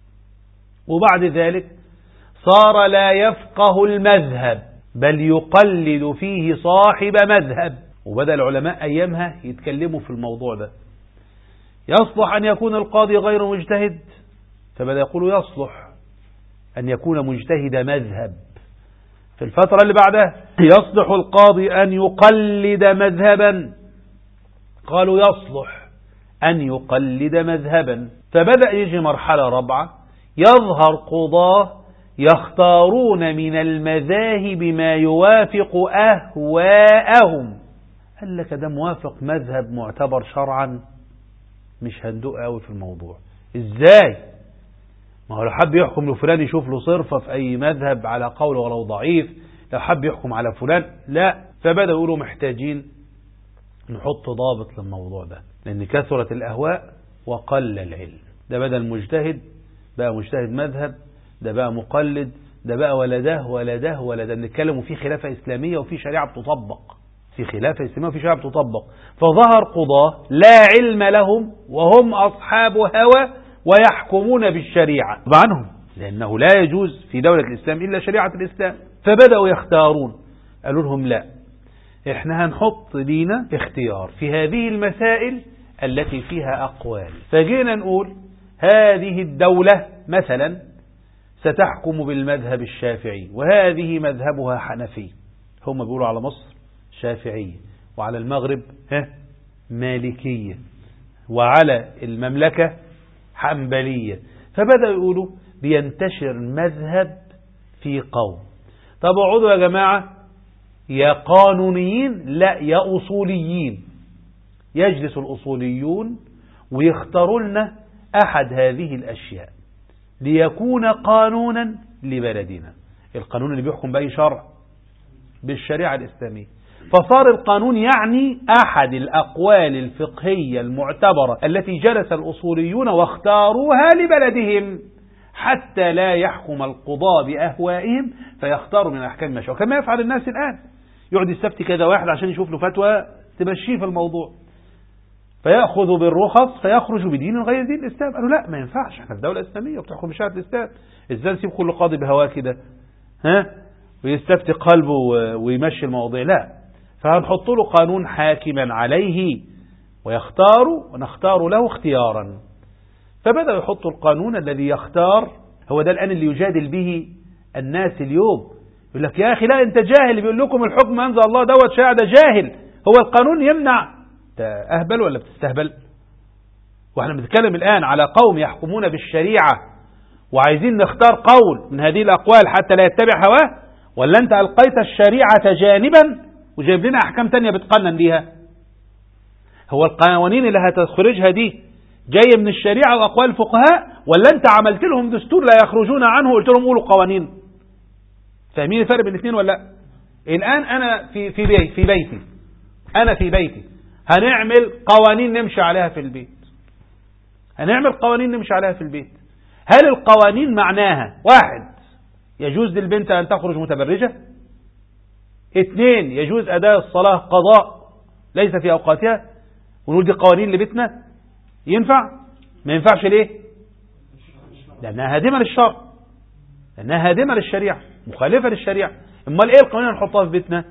وبعد ذلك صار لا يفقه المذهب بل يقلد فيه صاحب مذهب. وبدأ العلماء أيامها يتكلموا في الموضوع ده، يصلح أن يكون القاضي غير مجتهد؟ فبدأ يقولوا يصلح أن يكون مجتهد مذهب. في الفترة اللي بعدها يصلح القاضي أن يقلد مذهبا، قالوا يصلح أن يقلد مذهبا. فبدأ يجي مرحلة رابعة، يظهر قضاة يختارون من المذاهب ما يوافق أهواءهم. قال لك ده موافق مذهب معتبر شرعا، مش هندق قوي في الموضوع. ازاي؟ ما هو لو حب يحكم لفلان يشوف له صرفة في أي مذهب على قول ولو ضعيف، لو حب يحكم على فلان لا. فبدأوا يقولوا محتاجين نحط ضابط للموضوع ده، لأن كثرت الأهواء وقل العلم. ده بدل مجتهد بقى مجتهد مذهب، ده بقى مقلد، ده بقى ولا ده ولا ده ولا ده. نتكلم في خلافة إسلامية وفي شريعة بتطبق، في خلافة إسلامية وفي شريعة بتطبق. فظهر قضاة لا علم لهم وهم أصحاب هوى ويحكمون بالشريعة عنهم، لأنه لا يجوز في دولة الإسلام إلا شريعة الإسلام. فبدأوا يختارون، قالوا لهم لا، احنا هنحط لينا اختيار في هذه المسائل التي فيها أقوال. فجينا نقول هذه الدولة مثلا ستحكم بالمذهب الشافعي وهذه مذهبها حنفي، هم بيقولوا على مصر شافعية، وعلى المغرب مالكية، وعلى المملكة حنبلية. فبدأوا يقولوا بينتشر مذهب في قوم. طب اقعدوا يا جماعة يا قانونيين، لا يا أصوليين. يجلس الأصوليون ويختاروا لنا أحد هذه الأشياء ليكون قانونا لبلدنا. القانون اللي بيحكم بأي شرع؟ بالشريعة الإسلامية. فصار القانون يعني أحد الأقوال الفقهية المعتبرة التي جلس الأصوليون واختاروها لبلدهم حتى لا يحكم القضاء بأهوائهم فيختاروا من الأحكام ما شاء، كما يفعل الناس الآن. يقعد يستفتي كذا واحد عشان يشوف له فتوى تمشيه في الموضوع، فيأخذ بالرخص فيخرج بدين غير دين الإسلام. قالوا لا، ما ينفعش، احنا في دولة إسلامية وبتحكم بشريعة الإسلام، ازاي نسيب كل قاضي بهواه كده ويستفتي قلبه ويمشي المواضيع؟ لا، فهنحط له قانون حاكما عليه ويختار ونختار له اختيارا. فبدأوا يحطوا القانون الذي يختار. هو ده الآن اللي يجادل به الناس اليوم، يقول لك يا أخي لا أنت جاهل، بيقول لكم الحكم أنزل الله دوت شاع، ده جاهل، هو القانون يمنع. أهبل ولا بتستهبل؟ واحنا بنتكلم الآن على قوم يحكمون بالشريعة وعايزين نختار قول من هذه الأقوال حتى لا يتبع هواه، ولا أنت ألقيت الشريعة جانبا وجايب لنا أحكام تانية بتقنن بيها؟ هو القوانين اللي هتخرجها دي جاية من الشريعة وأقوال الفقهاء، ولا أنت عملت لهم دستور لا يخرجون عنه وقلت لهم قولوا قوانين؟ فاهمين الفرق بين الاثنين ولا لا؟ الآن أنا في بيتي هنعمل قوانين نمشي عليها في البيت. هل القوانين معناها 1 يجوز للبنت أن تخرج متبرجة، 2 يجوز أداء الصلاة قضاء ليس في أوقاتها، ونقول دي قوانين لبيتنا؟ ينفع؟ ما ينفعش. ليه؟ لأنها هادمة للشرع، لأنها هادمة للشريعة، مخالفة للشريعة. امال ايه القوانين نحطها في بيتنا؟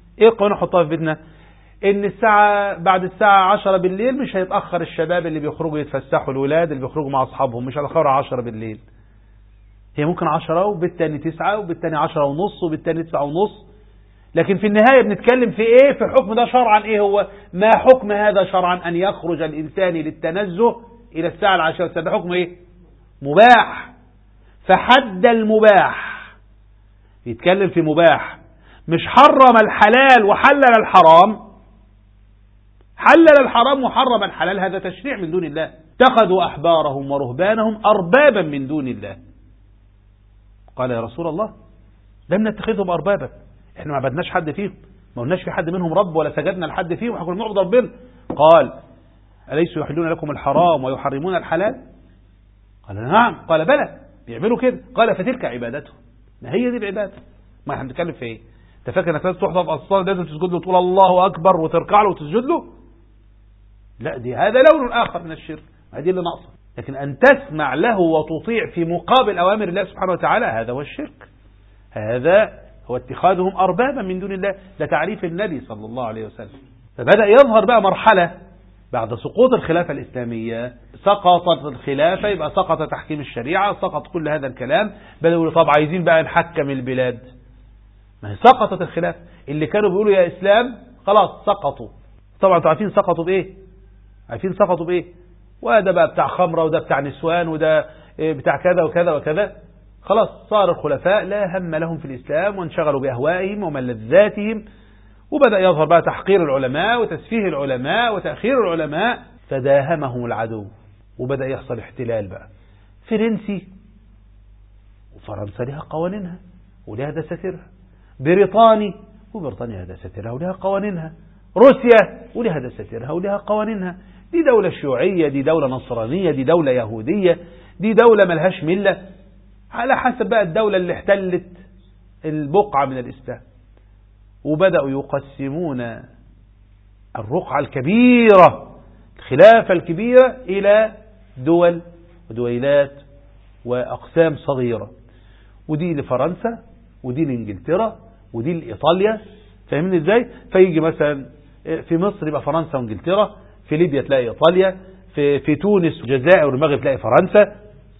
ان بعد الساعة 10 بالليل مش هيتأخر الشباب اللي بيخرجوا يتفسحوا، الولاد اللي بيخرجوا مع أصحابهم مش هيتأخروا 10 بالليل. هي ممكن 10 وبالتاني 9 وبالتاني 10 ونص وبالتاني 9 ونص، لكن في النهاية بنتكلم في ايه؟ في حكم ده شرعا ايه هو؟ ما حكم هذا شرعا؟ ان يخرج الانسان للتنزه الى الساعة 10. ده حكم ايه؟ مباح. فحد المباح، يتكلم في مباح، مش حرم الحلال وحلل الحرام. حلل الحرام وحرم الحلال، هذا تشريع من دون الله. اتخذوا أحبارهم ورهبانهم أربابا من دون الله. قال يا رسول الله لم نتخذهم أربابا، احنا ما عبدناش حد فيهم، ما قلناش في حد منهم رب ولا سجدنا لحد فيهم، احنا كنا بنعبد ربنا. قال أليسوا يحلون لكم الحرام ويحرمون الحلال؟ قال نعم. قال بلى، بيعملوا كده. قال فتلك عبادتهم. ما هي دي العبادة. ما احنا بنتكلم في ايه؟ انت فاكر انك لازم تحضر في الصلاة لازم تسجد له وتقول الله أكبر وتركع له وتسجد له؟ لا، هذا لون آخر من الشرك، هذه اللي ناقصه. لكن أن تسمع له وتطيع في مقابل أوامر الله سبحانه وتعالى، هذا هو الشرك. هذا هو اتخاذهم أربابا من دون الله. ده تعريف النبي صلى الله عليه وسلم. فبدأ يظهر بقى مرحلة بعد سقوط الخلافة الإسلامية. سقطت الخلافة يبقى سقط تحكيم الشريعة، سقط كل هذا الكلام. بدأوا طب عايزين بقى نحكم البلاد. ما هي سقطت الخلافة، اللي كانوا بيقولوا يا إسلام خلاص سقطوا. طبعا انتوا عارفين سقطوا بإيه؟ وده بقى بتاع خمرة، وده بتاع نسوان، وده بتاع كذا وكذا وكذا. خلاص صار الخلفاء لا هم لهم في الإسلام، وانشغلوا بأهوائهم وملذاتهم. وبدأ يظهر بقى تحقير العلماء وتسفيه العلماء وتأخير العلماء، فداهمهم العدو. وبدأ يحصل احتلال بقى فرنسي، وفرنسا لها قوانينها ولها دساتيرها، بريطاني وبريطانيا لها دساتيرها ولها قوانينها، روسيا ولها دساتيرها ولها قوانينها. دي دولة شيوعية، دي دولة نصرانية، دي دولة يهودية، دي دولة ملهاش ملة، على حسب بقى الدولة اللي احتلت البقعة من الإسلام. وبدأوا يقسمون الرقعة الكبيرة، الخلافة الكبيرة، إلى دول ودويلات وأقسام صغيرة، ودي لفرنسا ودي لإنجلترا ودي لإيطاليا. فاهمين إزاي؟ فيجي مثلا في مصر يبقى فرنسا وإنجلترا، في ليبيا تلاقي إيطاليا، في تونس والجزائر والمغرب تلاقي فرنسا.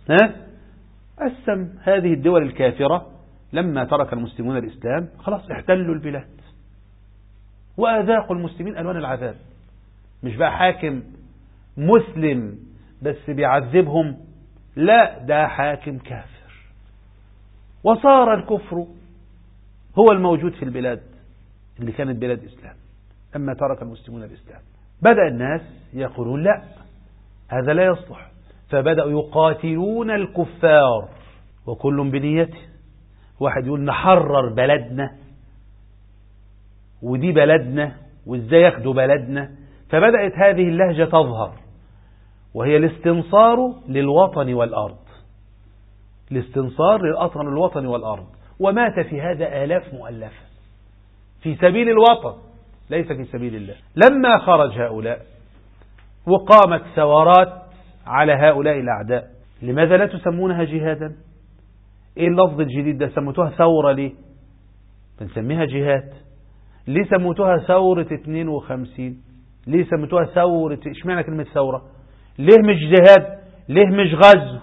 قسم هذه الدول الكافرة لما ترك المسلمون الإسلام خلاص احتلوا البلاد وأذاقوا المسلمين ألوان العذاب. مش بقى حاكم مسلم بس بيعذبهم، لا، ده حاكم كافر. وصار الكفر هو الموجود في البلاد اللي كانت بلاد إسلام لما ترك المسلمون الإسلام. بدأ الناس يقولون لا، هذا لا يصلح، فبدأوا يقاتلون الكفار وكل بنيته. واحد يقول نحرر بلدنا، ودي بلدنا وإزاي ياخدوا بلدنا. فبدأت هذه اللهجة تظهر، وهي الاستنصار للوطن والأرض، الاستنصار للوطن والأرض. ومات في هذا آلاف مؤلفة في سبيل الوطن ليس في سبيل الله. لما خرج هؤلاء وقامت ثورات على هؤلاء الأعداء، لماذا لا تسمونها جهادا؟ ايه اللفظ الجديد ده؟ سموتوها ثورة ليه؟ بنسميها جهاد. ليه سموتوها ثورة 52؟ ليه سموتوها ثورة؟ اشمعنى كلمة ثورة؟ ليه مش جهاد؟ ليه مش غزو؟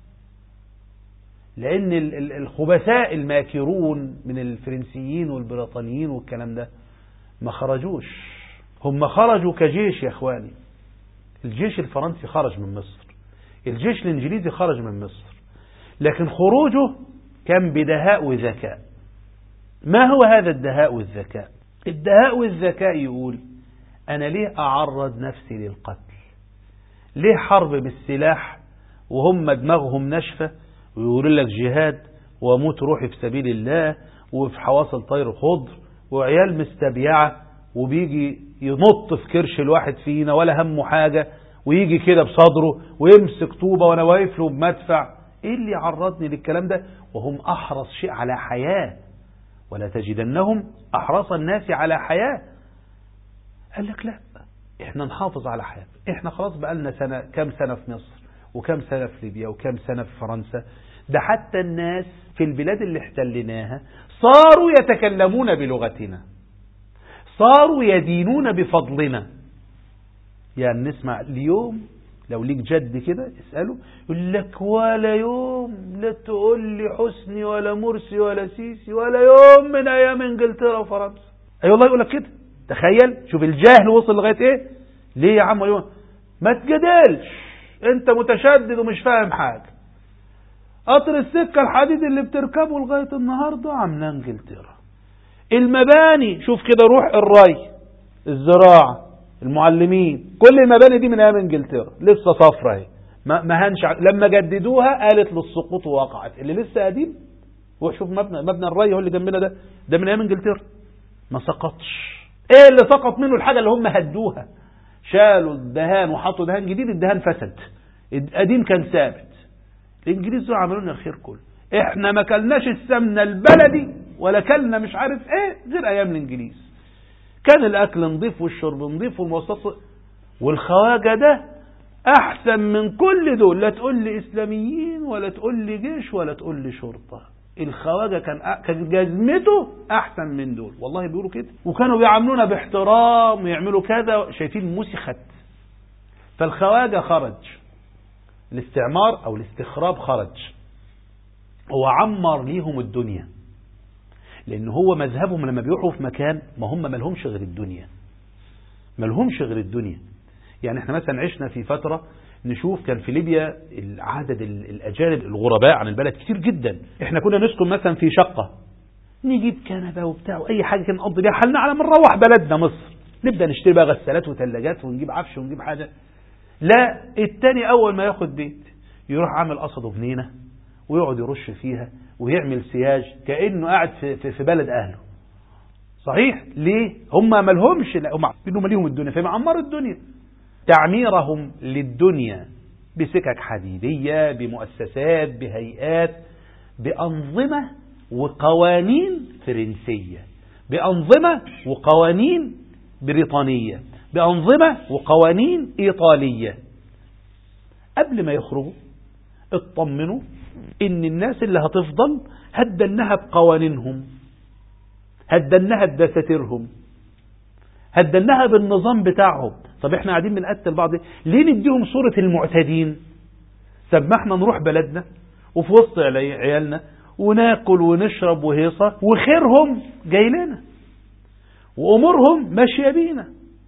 لأن الخبثاء الماكرون من الفرنسيين والبريطانيين والكلام ده ما خرجوش. هم خرجوا كجيش يا اخواني. الجيش الفرنسي خرج من مصر، الجيش الانجليزي خرج من مصر، لكن خروجه كان بدهاء وذكاء. ما هو هذا الدهاء والذكاء؟ الدهاء والذكاء يقول أنا ليه أعرض نفسي للقتل؟ ليه حرب بالسلاح وهم دماغهم نشفة ويقول لك جهاد وموت روحي في سبيل الله وفي حواصل طير خضر وعيال مستبيعة وبيجي ينط في كرش الواحد فينا ولا همه حاجة ويجي كده بصدره ويمسك طوبة وانا واقف له بمدفع. ايه اللي عرضني للكلام ده وهم احرص شيء على حياة؟ ولا تجدنهم احرص الناس على حياة. قال لك لا، احنا نحافظ على حياة. احنا خلاص بقالنا سنة، كم سنة في مصر وكم سنة في ليبيا وكم سنة في فرنسا. ده حتى الناس في البلاد اللي احتلناها صاروا يتكلمون بلغتنا، صاروا يدينون بفضلنا. يعني نسمع اليوم لو ليك جد كده اسأله يقول لك ولا يوم لا تقول لي حسني ولا مرسي ولا سيسي ولا يوم من ايام انجلترا وفرنسا. اي والله يقول لك كده. تخيل، شوف الجهل وصل لغاية ايه. ليه يا عم اليوم ما تجدلش، انت متشدد ومش فاهم حاجة. قطر السكة الحديد اللي بتركبه لغاية النهاردة عاملاه انجلترا. المباني شوف كده، روح الري، الزراعة، المعلمين، كل المباني دي من ايام انجلترا لسه صفرة اهي. ما هنش لما جددوها قالت للسقوط ووقعت. اللي لسه قديم وشوف مبنى الري هو اللي جنبنا ده من ايام انجلترا ما سقطش. ايه اللي سقط منه؟ الحاجة اللي هم هدوها، شالوا الدهان وحطوا دهان جديد، الدهان فسد، القديم كان ثابت. الانجليز دول عملوا لنا الخير كله. احنا ما كلناش السمنة البلدي ولا كلنا مش عارف ايه غير ايام الانجليز. كان الاكل نضيف والشرب نضيف والمواصلات. والخواجة ده احسن من كل دول. لا تقول لي اسلاميين ولا تقول لي جيش ولا تقول لي شرطة. الخواجة كان جزمته احسن من دول، والله بيقولوا كده. وكانوا بيعاملونا باحترام ويعملوا كذا، شايفين مسخت. فالخواجة خرج، الاستعمار او الاستخراب خرج، هو عمر ليهم الدنيا. لان هو مذهبهم لما بيروحوا في مكان ما هم ملهمش غير الدنيا، ملهمش غير الدنيا. يعني احنا مثلا عشنا في فترة نشوف كان في ليبيا عدد الأجانب الغرباء عن البلد كتير جدا. احنا كنا نسكن مثلا في شقة، نجيب كنبة وبتاع وأي حاجة كان نقضي بيها حالنا على ما نروح بلدنا مصر. نبدأ نشتري بقى غسالات وثلاجات ونجيب عفش ونجيب حاجة. لا، التاني أول ما ياخد بيت يروح عامل قصده بنينة ويقعد يرش فيها ويعمل سياج كأنه قاعد في بلد أهله. صحيح؟ ليه؟ هم ملهمش، لا هم عارفين ليهم الدنيا فيعمروا الدنيا. تعميرهم للدنيا بسكك حديدية، بمؤسسات، بهيئات، بأنظمة وقوانين فرنسية، بأنظمة وقوانين بريطانية، بأنظمة وقوانين إيطالية. قبل ما يخرجوا اطمنوا إن الناس اللي هتفضل هدنها بقوانينهم، هدنها بدساتيرهم، هدنها بالنظام بتاعهم. طب احنا قاعدين بنقتل بعض ليه؟ نديهم صورة المعتدين. طب ما احنا نروح بلدنا وفي وسط عيالنا وناكل ونشرب وهيصة وخيرهم جاي لنا وأمورهم ماشية بينا.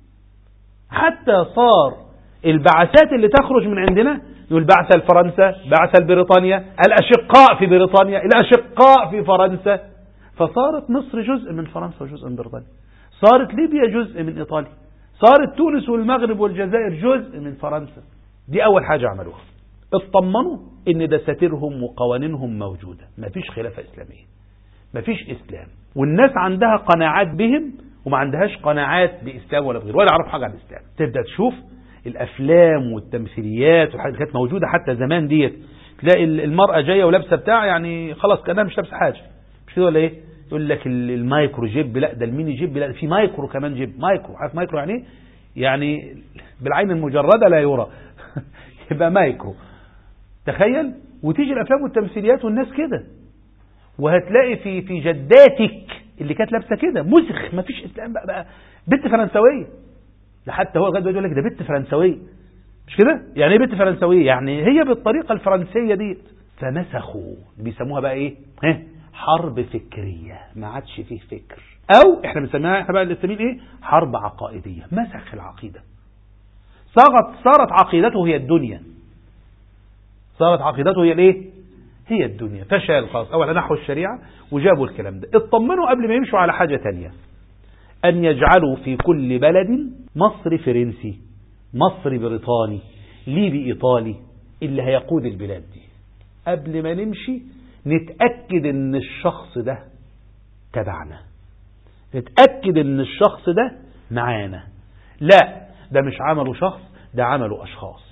حتى صار البعثات اللي تخرج من عندنا نقول بعثة لفرنسا، بعثة لبريطانيا، الأشقاء في بريطانيا، الأشقاء في فرنسا. فصارت مصر جزء من فرنسا وجزء من بريطانيا، صارت ليبيا جزء من إيطاليا، صارت تونس والمغرب والجزائر جزء من فرنسا. دي أول حاجة عملوها، اطمنوا إن دساتيرهم وقوانينهم موجودة، مفيش خلافة إسلامية، مفيش إسلام، والناس عندها قناعات بهم وما عندهاش قناعات بإسلام ولا بغير، ولا يعرف حاجة عن الإسلام. تبدأ تشوف الأفلام والتمثيليات والحاجات كانت موجودة حتى زمان ديت، تلاقي المرأة جاية ولابسة بتاع يعني خلاص كأنها مش لابسة حاجة، مش كده ولا إيه؟ يقول لك المايكرو جيب، لا ده الميني جيب، لا في مايكرو كمان جيب. مايكرو، عارف مايكرو يعني ايه؟ يعني بالعين المجردة لا يرى يبقى مايكرو. تخيل. وتيجي الأفلام والتمثيليات والناس كده، وهتلاقي في جداتك اللي كانت لابسة كده مسخ، ما فيش إسلام بقى بنت فرنسوية. ده حتى هو لغاية يقول لك ده بنت فرنسوية، مش كده؟ يعني ايه بنت فرنسوية؟ يعني هي بالطريقة الفرنسية دي. فمسخوا، بيسموها بقى ايه؟ حرب فكرية، ما عادش فيه فكر، او احنا بنسميها احنا بقى الاسلاميين ايه؟ حرب عقائدية. مسخ العقيدة، صارت عقيدته هي الدنيا، صارت عقيدته هي الايه؟ هي الدنيا. فشل خلاص. اولا نحو الشريعة وجابوا الكلام ده. اطمنوا قبل ما يمشوا على حاجة تانية، ان يجعلوا في كل بلد مصري فرنسي، مصري بريطاني، ليبي ايطالي اللي هيقود البلاد دي. قبل ما نمشي نتأكد ان الشخص ده تبعنا، نتأكد ان الشخص ده معانا. لا، ده مش عملوا شخص، ده عملوا اشخاص.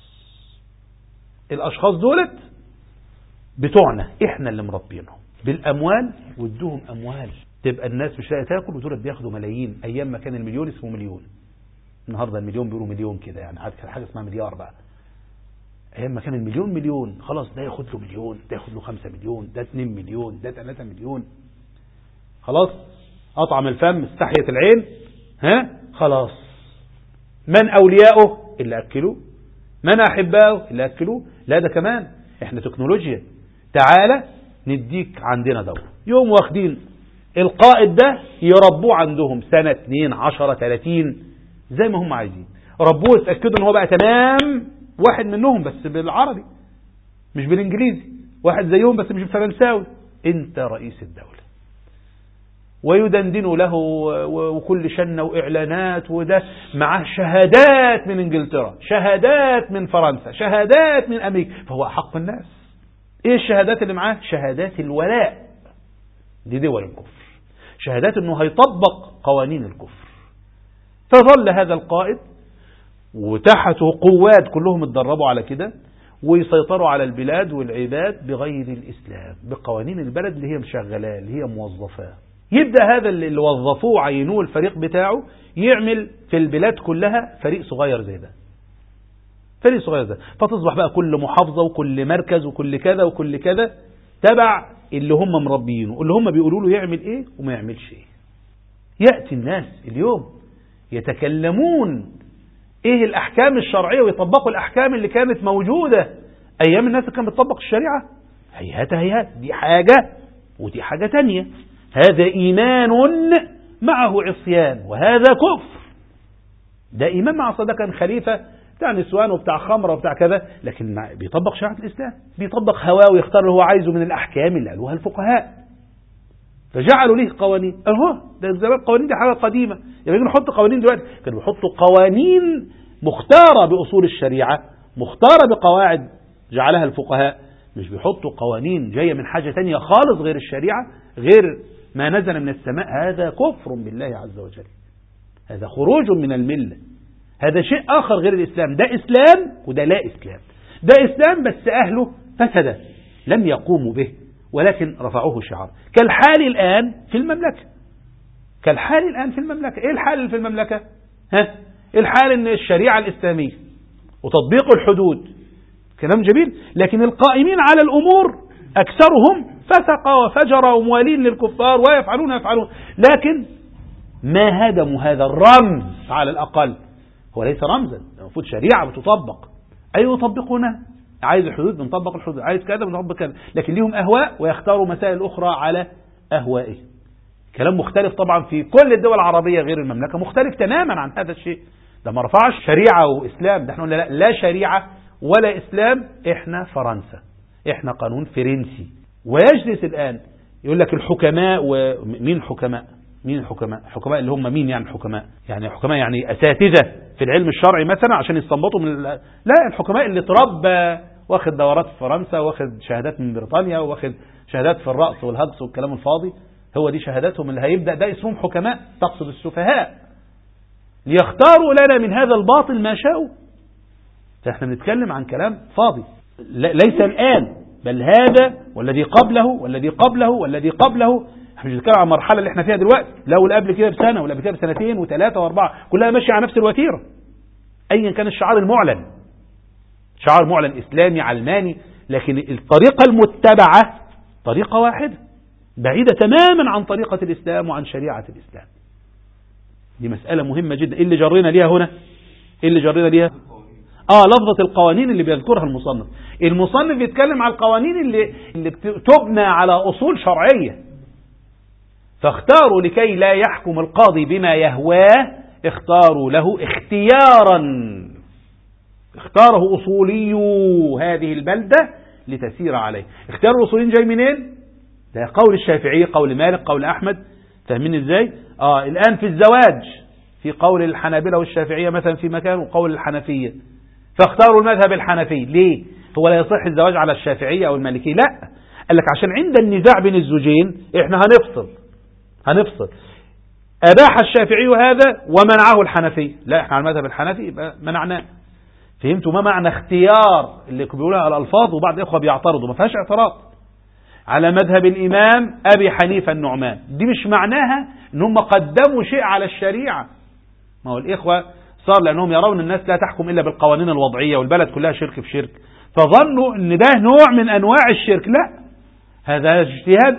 الاشخاص دولت بتوعنا، احنا اللي مربينهم بالاموال، وادوهم اموال. تبقى الناس مش لاقي تاكل، ودولت بياخدوا ملايين. ايام ما كان المليون اسمه مليون، النهارده المليون بيقولوا مليون كده، يعني حاجه اسمها مليار بقى. ايام ما كان المليون مليون، خلاص ده ياخد له مليون، ده ياخد له 5 مليون، ده 2 مليون، ده 3 مليون. خلاص اطعم الفم استحيت العين. خلاص. من اولياؤه؟ اللي اكلوه. من احباؤه؟ اللي اكلوه. لا ده كمان احنا تكنولوجيا، تعالى نديك عندنا دور. يوم واخدين القائد ده يربوه عندهم سنة 2 10 30 زي ما هم عايزين، ربوه اتأكدوا ان هو بقى تمام واحد منهم بس بالعربي مش بالانجليزي، واحد زيهم بس مش بالفرنساوي. انت رئيس الدولة، ويدندنوا له وكل شنة واعلانات، وده معاه شهادات من انجلترا، شهادات من فرنسا، شهادات من امريكا، فهو احق الناس. ايه الشهادات اللي معاه؟ شهادات الولاء لدول الكفر، شهادات انه هيطبق قوانين الكفر. فظل هذا القائد وتحته قوات كلهم اتدربوا على كده، ويسيطروا على البلاد والعباد بغير الإسلام، بقوانين البلد اللي هي مشغلاه، اللي هي موظفاه. يبدأ هذا اللي وظفوه وعينوه الفريق بتاعه يعمل في البلاد كلها فريق صغير زي ده، فريق صغير زي ده. فتصبح بقى كل محافظة وكل مركز وكل كذا وكل كذا تبع اللي هم مربيينه، اللي هم بيقولوا له يعمل ايه وما يعملش ايه. يأتي الناس اليوم يتكلمون ايه الاحكام الشرعية ويطبقوا الاحكام اللي كانت موجودة ايام الناس اللي كانت بتطبق الشريعة. هيهات دي حاجة ودي حاجة تانية. هذا ايمان معه عصيان، وهذا كفر. ده ايمان مع عصيان، ده كان خليفة بتاع نسوان وبتاع خمر وبتاع كذا، لكن بيطبق شريعة الاسلام، بيطبق هواه ويختار اللي هو عايزه من الاحكام اللي قالوها الفقهاء، فجعلوا ليه قوانين. ده زمان القوانين دي حاجة قديمة، يعني نحط قوانين دلوقتي، كانوا بيحطوا قوانين مختارة بأصول الشريعة، مختارة بقواعد جعلها الفقهاء، مش بيحطوا قوانين جاية من حاجة تانية خالص غير الشريعة، غير ما نزل من السماء. هذا كفر بالله عز وجل، هذا خروج من الملة، هذا شيء آخر غير الإسلام. ده إسلام وده لا إسلام. ده إسلام بس أهله فسد لم يقوموا به، ولكن رفعوه شعار. كالحال الآن في المملكة، كالحال الآن في المملكة. إيه الحال في المملكة؟ الحال إن الشريعة الإسلامية وتطبيق الحدود كلام جميل، لكن القائمين على الأمور أكثرهم فسق وفجر وموالين للكفار ويفعلون، لكن ما هدموا هذا الرمز على الأقل. هو ليس رمزا، المفروض شريعة بتطبق، أي يطبقونها. عايز الحدود بنطبق الحدود، عايز كذا بنطبق كذا، لكن ليهم أهواء ويختاروا مسائل أخرى على أهوائه. كلام مختلف طبعا في كل الدول العربية غير المملكة، مختلف تماما عن هذا الشيء. ده ما رفعش شريعة وإسلام، ده احنا قلنا لا شريعة ولا إسلام، احنا فرنسا، احنا قانون فرنسي. ويجلس الآن يقول لك الحكماء، ومين حكماء؟ مين الحكماء؟ الحكماء اللي هم مين؟ يعني الحكماء يعني حكماء يعني أساتذة في العلم الشرعي مثلا عشان يستنبطوا من لا، الحكماء اللي تربى واخد دورات في فرنسا، واخد شهادات من بريطانيا، واخد شهادات في الرأس والهجس والكلام الفاضي. هو دي شهادتهم اللي هيبدأ، ده اسمهم حكماء، تقصد السفهاء، ليختاروا لنا من هذا الباطل ما شاءوا. فاحنا بنتكلم عن كلام فاضي، ليس الآن، بل هذا والذي قبله والذي قبله والذي قبله. احنا مش بنتكلم عن المرحلة اللي احنا فيها دلوقتي، لا واللي قبل كده بسنة ولا قبل كده بسنتين وثلاثة واربعة، كلها ماشية على نفس الوتيرة، ايا كان الشعار المعلن، شعار معلن اسلامي علماني، لكن الطريقة المتبعة طريقة واحدة بعيدة تماما عن طريقة الإسلام وعن شريعة الإسلام. دي مسألة مهمة جدا. إيه اللي جرينا ليها هنا؟ إيه اللي جرينا ليها؟ لفظة القوانين اللي بيذكرها المصنف. المصنف بيتكلم على القوانين اللي تبنى على أصول شرعية، فاختاروا لكي لا يحكم القاضي بما يهواه، اختاروا له اختيارا، اختاره أصوليو هذه البلدة لتسير عليه. اختيار الأصوليين جاي منين؟ ده قول الشافعي، قول مالك، قول أحمد. فاهمين ازاي؟ الآن في الزواج في قول الحنابلة والشافعية مثلا في مكان، وقول الحنفية، فاختاروا المذهب الحنفي. ليه؟ هو لا يصح الزواج على الشافعية أو المالكية؟ لا، قال لك عشان عند النزاع بين الزوجين احنا هنفصل. أباح الشافعي هذا ومنعه الحنفي، لا احنا على المذهب الحنفي يبقى منعناه. فهمتوا ما معنى اختيار اللي بيقولوها على الألفاظ؟ وبعض الإخوة بيعترضوا، ما فيهاش اعتراض. على مذهب الإمام أبي حنيفة النعمان، دي مش معناها ان هم قدموا شيء على الشريعة. ما هو الإخوة صار لأنهم يرون الناس لا تحكم إلا بالقوانين الوضعية والبلد كلها شرك في شرك، فظنوا ان ده نوع من أنواع الشرك. لا، هذا اجتهاد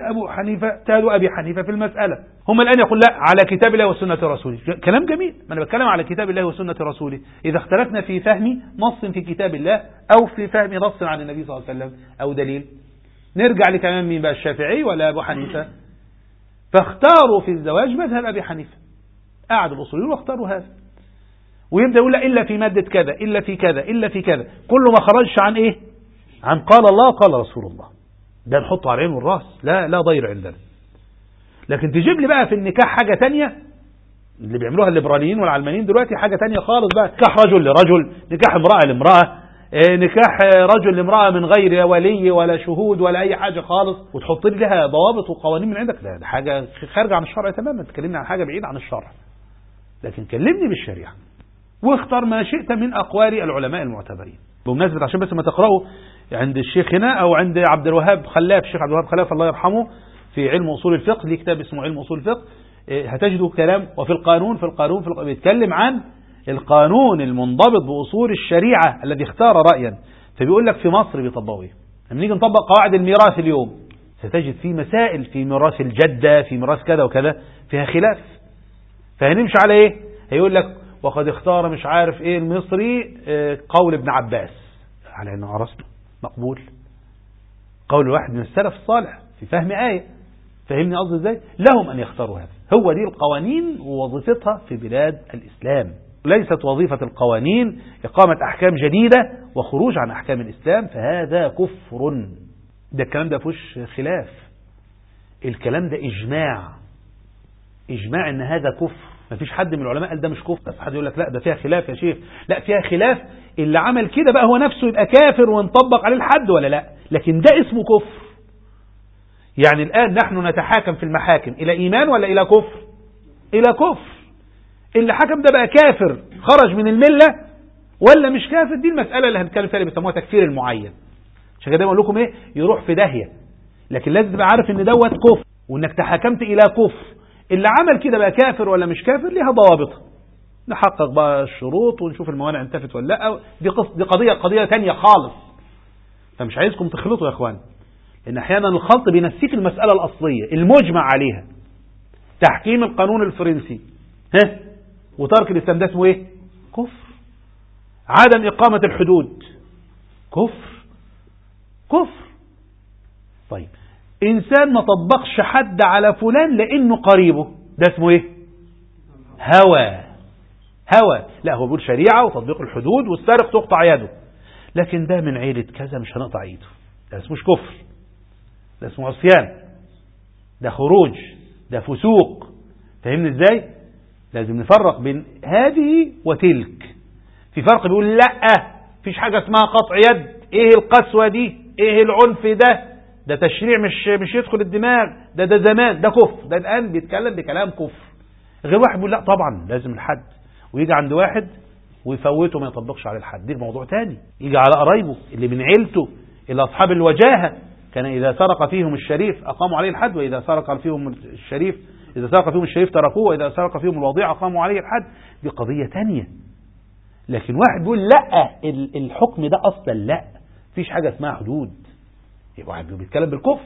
أبي حنيفة في المسألة. هم الآن يقول لا، على كتاب الله وسنة رسوله. كلام جميل، ما أنا بتكلم على كتاب الله وسنة رسوله. إذا اختلفنا في فهم نص في كتاب الله أو في فهم نص عن النبي صلى الله عليه وسلم أو دليل، نرجع لكلام مين بقى، الشافعي ولا أبو حنيفة؟ فاختاروا في الزواج مذهب أبي حنيفة، قعدوا الأصوليين واختاروا هذا، ويبدأ يقول لا إلا في مادة كذا، إلا في كذا، إلا في كذا، كله ما خرجش عن إيه؟ عن قال الله قال رسول الله. ده نحطه على العين والراس، لا ضير عندنا. لكن تجيب لي بقى في النكاح حاجة تانية، اللي بيعملوها الليبراليين والعلمانيين دلوقتي، حاجة تانية خالص بقى، نكاح رجل لرجل، نكاح امرأة لامرأة، نكاح رجل لامرأة من غير ولي ولا شهود ولا أي حاجة خالص، وتحط لي لها ضوابط وقوانين من عندك. ده حاجة خارجة عن الشرع تماما. تكلمني عن حاجة بعيدة عن الشرع، لكن كلمني بالشريعة، واختار ما شئت من أقوال العلماء المعتبرين. بمناسبة عشان بس ما تقرأوا عند الشيخ هنا أو عند عبد الوهاب خلاف، الشيخ عبد الوهاب خلاف الله يرحمه، في علم أصول الفقه، ليه كتاب اسمه علم أصول الفقه، هتجدوا كلام. وفي القانون بيتكلم عن القانون المنضبط بأصول الشريعة الذي اختار رأيا. فبيقول لك في مصر بيطبقوا ايه؟ لما نيجي نطبق قواعد الميراث اليوم ستجد في مسائل في ميراث الجدة، في ميراث كذا وكذا، فيها خلاف. فهنمشي على ايه؟ هيقول لك وقد اختار مش عارف ايه المصري قول ابن عباس، على انه عرسته مقبول، قول واحد من السلف الصالح في فهم آية. فهمني قصدي ازاي؟ لهم ان يختاروا هذا. هو دي القوانين ووظيفتها في بلاد الإسلام. ليست وظيفة القوانين إقامة أحكام جديدة وخروج عن أحكام الإسلام، فهذا كفر. ده الكلام ده فيهوش خلاف، الكلام ده إجماع إن هذا كفر. ما فيش حد من العلماء قال ده مش كفر. بس حد يقول لك لا ده فيها خلاف يا شيخ، لا فيها خلاف، اللي عمل كده بقى هو نفسه يبقى كافر ونطبق عليه الحد ولا لا، لكن ده اسمه كفر. يعني الآن نحن نتحاكم في المحاكم إلى إيمان ولا إلى كفر؟ إلى كفر. اللي حكم ده بقى كافر، خرج من الملة ولا مش كافر؟ دي المسألة اللي هنتكلم فيها، اللي بيسموها تكفير المعين. عشان كده بقول لكم ايه، يروح في داهية. لكن لازم تبقى عارف ان دوت كفر، وانك تحكمت الى كفر. اللي عمل كده بقى كافر ولا مش كافر؟ ليها ضوابطها، نحقق بقى الشروط ونشوف الموانع انتفت ولا لا. دي قضية تانية خالص. فمش عايزكم تخلطوا يا اخوان، لان احيانا الخلط بينسيك المسألة الاصلية المجمع عليها. تحكيم القانون الفرنسي وترك الإسلام ده اسمه ايه؟ كفر. عدم إقامة الحدود كفر. طيب إنسان ما طبقش حد على فلان لأنه قريبه، ده اسمه ايه؟ هوى. لا، هو بيقول شريعة وتطبيق الحدود، والسارق تقطع يده، لكن ده من عيلة كذا مش هنقطع ايده. ده اسمه كفر، ده اسمه عصيان، ده خروج، ده فسوق. فهمني ازاي؟ لازم نفرق بين هذه وتلك. في فرق بيقول لا، فيش حاجة اسمها قطع يد، ايه القسوة دي، ايه العنف ده، ده تشريع مش يدخل الدماغ، ده زمان، ده كفر، ده الآن بيتكلم بكلام كفر. غير واحد بيقول لا طبعا لازم الحد، ويجي عند واحد ويفوته ما يطبقش عليه الحد، دي موضوع تاني. يجي على قرايبه اللي من عيلته اللي أصحاب الوجاهة، كان إذا سرق فيهم الشريف أقاموا عليه الحد، وإذا سرق فيهم الشريف تركوه، وإذا سرق فيهم الوضيع أقاموا عليه الحد. دي قضية تانية. لكن واحد بيقول لا الحكم ده أصلا لا، فيش حاجة اسمها حدود، يبقى واحد بيتكلم بالكفر.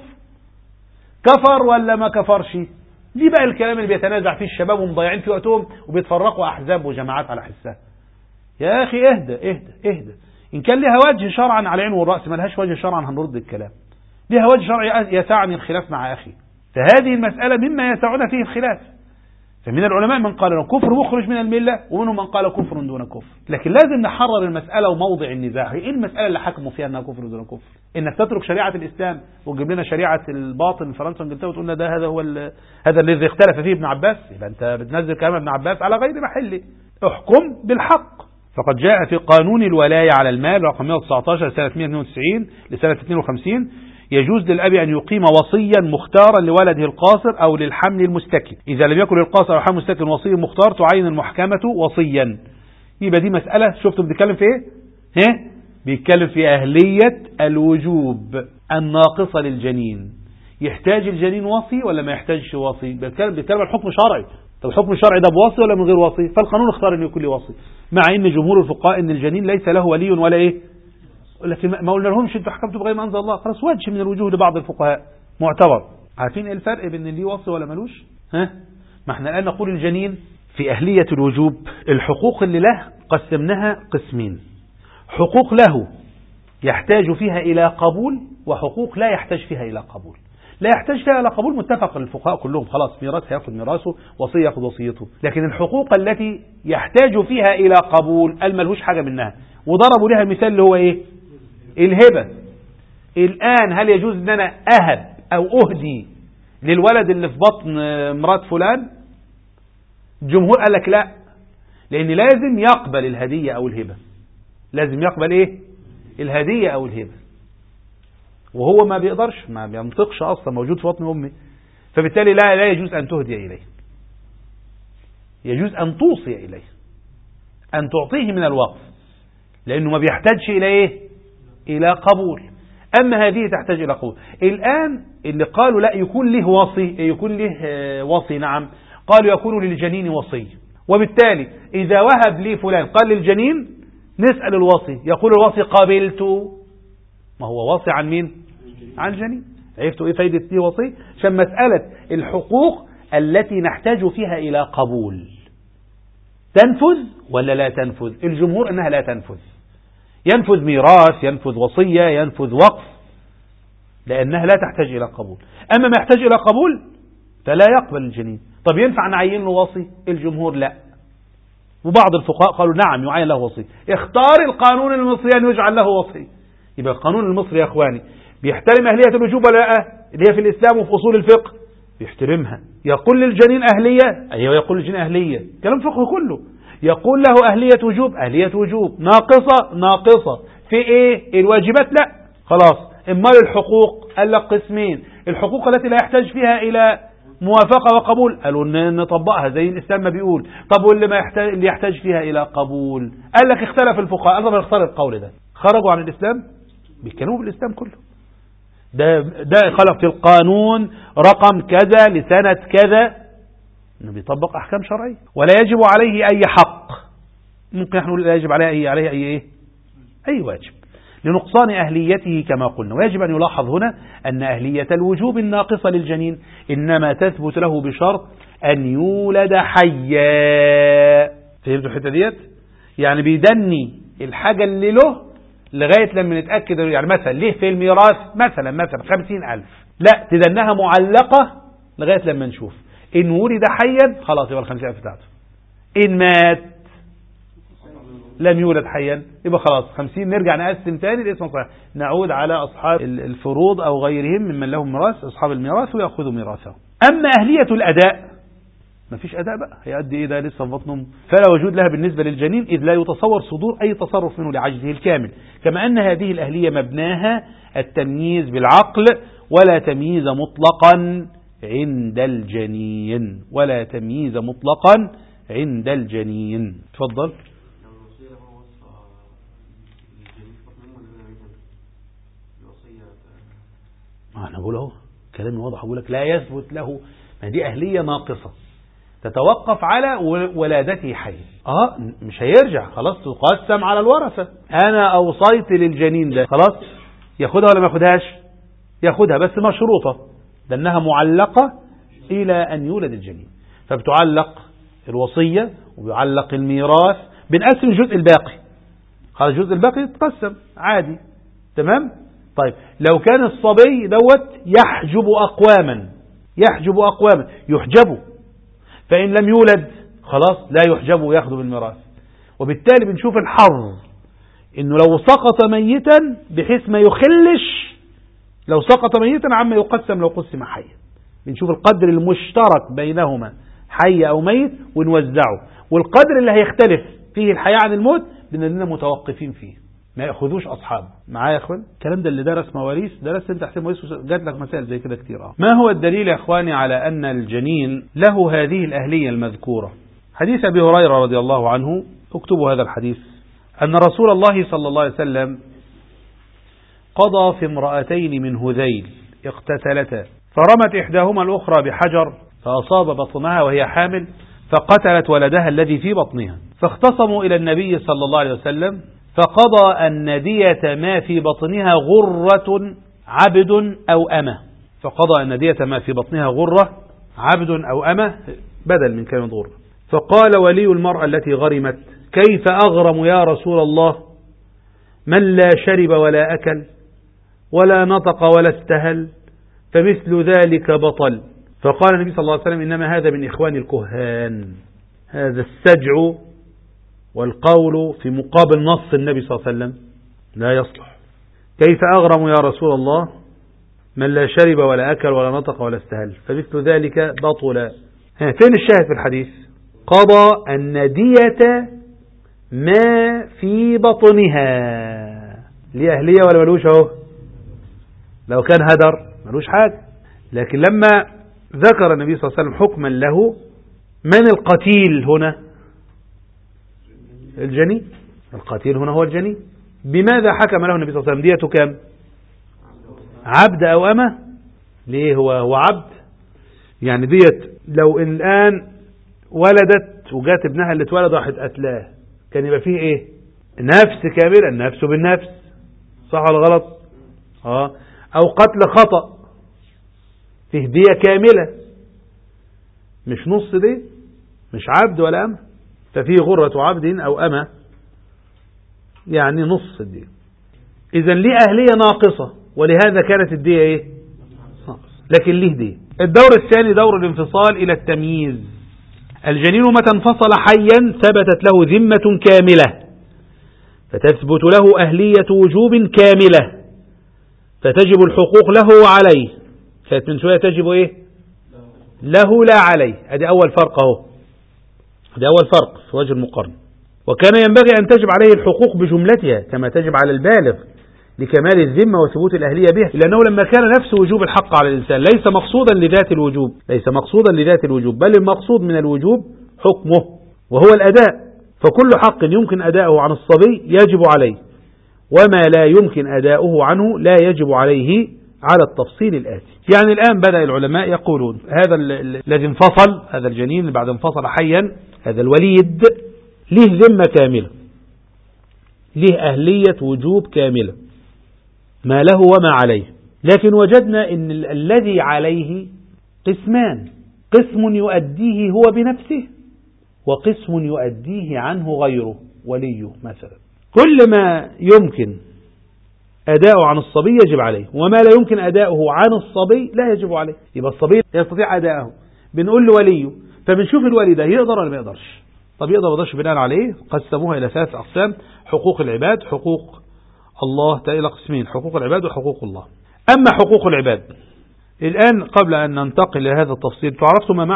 كفر ولا ما كفرش؟ دي بقى الكلام اللي بيتنازع فيه الشباب ومضيعين في وقتهم وبيتفرقوا أحزاب وجماعات على حسها. يا أخي اهدى اهدى اهدى. إن كان لها وجه شرعا على العين والرأس، ما لهاش وجه شرعا هنرد الكلام. لها وجه شرعي يسعني الخلاف مع أخي، فهذه المسألة مما يسعنا فيه الخلاف. فمن العلماء من قال كفر مخرج من الملة، ومنهم من قال كفر دون كفر. لكن لازم نحرر المسألة وموضع النزاع. ايه المسألة اللي حكموا فيها انها كفر دون كفر؟ انك تترك شريعة الإسلام وتجيب لنا شريعة الباطل فرنسا وانجلترا وتقول لنا هذا الذي اختلف فيه ابن عباس، يبقى انت بتنزل كلام ابن عباس على غير محله. احكم بالحق. فقد جاء في قانون الولاية على المال رقم 119 سنة 192 لسنة 52 يجوز للأب أن يقيم وصيا مختارا لولده القاصر أو للحمل المستكن. إذا لم يكن للقاصر أو الحمل المستكن وصي مختار تعين المحكمة وصيا. يبقى دي مسألة. شفتوا بيتكلم في إيه؟ بيتكلم في أهلية الوجوب الناقصة للجنين. يحتاج الجنين وصي ولا ما يحتاجش وصي؟ بيتكلم عن حكم شرعي. طب الحكم الشرعي ده بوصي ولا من غير وصي؟ فالقانون اختار أن يكون له وصي، مع أن جمهور الفقهاء أن الجنين ليس له ولي ولا إيه. لكن ما قلنا لهمش انتوا حكمتوا بغير ما انزل الله. خلاص وجه من الوجوه لبعض الفقهاء معتبر. عارفين ايه الفرق بين اللي وصي ولا ملوش؟ ما احنا الان نقول الجنين في أهلية الوجوب الحقوق اللي له قسمناها قسمين: حقوق له يحتاج فيها إلى قبول، وحقوق لا يحتاج فيها إلى قبول. لا يحتاج فيها إلى قبول متفق الفقهاء كلهم، خلاص ميراث هياخد ميراثه، وصي ياخد وصيته. لكن الحقوق التي يحتاج فيها إلى قبول ملهوش حاجة منها، وضربوا لها مثال اللي هو ايه؟ الهبة. الآن هل يجوز ان انا اهب او اهدي للولد اللي في بطن مرات فلان؟ الجمهور قال لك لا، لان لازم يقبل الهدية او الهبة. لازم يقبل ايه؟ الهدية او الهبة، وهو ما بيقدرش، ما بينطقش اصلا، موجود في بطن امه. فبالتالي لا يجوز ان تهدي اليه، يجوز ان توصي اليه، ان تعطيه من الوقف، لأنه ما بيحتاجش إلى إيه؟ إلى قبول. أما هذه تحتاج إلى قبول. الآن اللي قالوا لا يكون له وصي، نعم، قالوا يكون للجنين وصي. وبالتالي إذا وهب لي فلان قال للجنين، نسأل الوصي، يقول الوصي قابلت. ما هو وصي عن مين؟ عن الجنين. عرفتوا إيه فايدة دي وصي؟ عشان مسألة الحقوق التي نحتاج فيها إلى قبول تنفذ ولا لا تنفذ؟ الجمهور أنها لا تنفذ. ينفذ ميراث، ينفذ وصية، ينفذ وقف، لأنها لا تحتاج إلى قبول. أما ما يحتاج إلى قبول فلا يقبل الجنين. طب ينفع نعين له وصي؟ الجمهور لا، وبعض الفقهاء قالوا نعم يعين له وصي. اختار القانون المصري أن يجعل له وصي. يبقى القانون المصري يا أخواني بيحترم أهلية الوجوب ولا لا؟ اللي هي في الإسلام وفي أصول الفقه بيحترمها. يقول للجنين أهلية، أيوة يقول للجنين أهلية، كلام فقه كله. يقول له أهلية وجوب، أهلية وجوب. ناقصة في إيه؟ الواجبات لا. خلاص. إما الحقوق قال لك قسمين: الحقوق التي لا يحتاج فيها إلى موافقة وقبول، قالوا نطبقها زي الإسلام ما بيقول. طب واللي ما يحتاج، اللي يحتاج فيها إلى قبول، قال لك اختلف الفقهاء، قال لك اختار القول ده، خرجوا عن الإسلام، بيتكلموا بالإسلام كله. ده خلق في القانون رقم كذا لسنة كذا، انه بيطبق احكام شرعية. ولا يجب عليه اي حق. ممكن نحن نقول لا يجب عليه اي واجب لنقصان اهليته كما قلنا. ويجب ان يلاحظ هنا ان اهلية الوجوب الناقصة للجنين انما تثبت له بشرط ان يولد حيا. فهمتوا الحتة ديت؟ يعني بيدني الحاجة اللي له لغاية لما نتأكد. يعني مثلا ليه في الميراث مثلا 50,000، لا تدنها معلقة لغاية لما نشوف. إن ولد حيا خلاص يبقى 50,000 بتاعته. إن مات لم يولد حيا يبقى خلاص 50. نرجع نقسم تاني الاسم صحيح، نعود على أصحاب الفروض أو غيرهم ممن لهم ميراث، أصحاب الميراث، ويأخذوا ميراثه. أما أهلية الأداء ما فيش أداء بقى، هيأدي إيه ده لسه في بطنه؟ فلا وجود لها بالنسبة للجنين، إذ لا يتصور صدور أي تصرف منه لعجزه الكامل. كما أن هذه الأهلية مبناها التمييز بالعقل ولا تمييز مطلقا عند الجنين، ولا تمييز مطلقا عند الجنين. تفضل. أنا بقول اهو كلامي واضح، أقول لك لا يثبت له، ما دي أهلية ناقصة تتوقف على ولادته حي. مش هيرجع خلاص، تقسم على الورثة. أنا أوصيت للجنين ده خلاص، ياخدها ولا ما ياخدهاش؟ ياخدها، بس مشروطة لأنها معلقة إلى أن يولد الجنين، فبتعلق الوصية وبيعلق الميراث. بنقسم الجزء الباقي، خلاص الجزء الباقي يتقسم عادي. تمام. طيب لو كان الصبي دوت يحجب أقواما يحجبه، فإن لم يولد خلاص لا يحجبه ويأخذ بالميراث. وبالتالي بنشوف الحظ إنه لو سقط ميتا بحيث ما يخلش، لو سقط ميتا عما يقسم لو قسم حيا، بنشوف القدر المشترك بينهما حي أو ميت ونوزعه، والقدر اللي هيختلف فيه الحياة عن الموت بأننا متوقفين فيه، ما يأخذوش أصحابه. معايا يا أخوان؟ الكلام ده اللي درس مواريث، درست انت حسين مواريث، جات لك مسائل زي كده كتير. ما هو الدليل يا أخواني على أن الجنين له هذه الأهلية المذكورة؟ حديث أبي هريرة رضي الله عنه، اكتبوا هذا الحديث، أن رسول الله صلى الله عليه وسلم قضى في امرأتين من هذيل اقتتلتا، فرمت إحداهما الأخرى بحجر فأصاب بطنها وهي حامل، فقتلت ولدها الذي في بطنها، فاختصموا إلى النبي صلى الله عليه وسلم، فقضى أن دية ما في بطنها غرة عبد أو أمة. فقضى أن دية ما في بطنها غرة عبد أو أمة بدل من كلمة غرة. فقال ولي المرأة التي غرمت: كيف أغرم يا رسول الله من لا شرب ولا أكل ولا نطق ولا استهل، فمثل ذلك بطل. فقال النبي صلى الله عليه وسلم: إنما هذا من إخوان الكهان، هذا السجع والقول في مقابل نص النبي صلى الله عليه وسلم لا يصلح. كيف أغرم يا رسول الله من لا شرب ولا أكل ولا نطق ولا استهل، فمثل ذلك بطل. فين الشاهد في الحديث؟ قضى أن دية ما في بطنها لأهلية ولا ملوش؟ اهو لو كان هدر ملوش حاجة، لكن لما ذكر النبي صلى الله عليه وسلم حكما له، من القتيل هنا؟ الجنين. القتيل هنا هو الجنين. بماذا حكم له النبي صلى الله عليه وسلم؟ ديته كام؟ عبد أو أمة. ليه هو عبد؟ يعني ديت لو الآن ولدت وجات ابنها اللي اتولد راحت قتلاه، كان يبقى فيه ايه؟ نفس كاملة، النفس بالنفس، صح ولا غلط؟ أو قتل خطأ فيه دية كاملة، مش نص دي، مش عبد ولا أمة، ففيه غرة عبد أو أمة يعني نص الدية. إذن ليه أهلية ناقصة، ولهذا كانت الدية ايه؟ ناقصة، لكن ليه دية. الدور الثاني دور الانفصال إلى التمييز. الجنين متى انفصل حيا ثبتت له ذمة كاملة، فتثبت له أهلية وجوب كاملة، فتجب الحقوق له وعليه. كانت من شوية تجب ايه؟ له لا عليه. ادي اول فرق اهو، ادي اول فرق في وجه المقارنة. وكان ينبغي ان تجب عليه الحقوق بجملتها كما تجب على البالغ لكمال الذمة وثبوت الأهلية به، لأنه لما كان نفس وجوب الحق على الإنسان ليس مقصودا لذات الوجوب، ليس مقصودا لذات الوجوب، بل المقصود من الوجوب حكمه وهو الأداء. فكل حق يمكن أداؤه عن الصبي يجب عليه، وما لا يمكن أداؤه عنه لا يجب عليه على التفصيل الآتي. يعني الآن بدأ العلماء يقولون هذا الذي انفصل، هذا الجنين اللي بعد انفصل حيا، هذا الوليد له ذمة كاملة، له أهلية وجوب كاملة، ما له وما عليه. لكن وجدنا ان الذي عليه قسمان، قسم يؤديه هو بنفسه، وقسم يؤديه عنه غيره وليه مثلا. كل ما يمكن أداؤه عن الصبي يجب عليه، وما لا يمكن أداؤه عن الصبي لا يجب عليه. يبقى الصبي يستطيع أداءه، بنقول له وليه، فبنشوف الولي ده يقدر ولا ما يقدرش. طب يقدر وما يقدرش بناء عليه قسموها إلى 3 أقسام: حقوق العباد، حقوق الله، إلى قسمين: حقوق العباد وحقوق الله. أما حقوق العباد الآن، قبل أن ننتقل لهذا التفصيل، تعرفتوا ما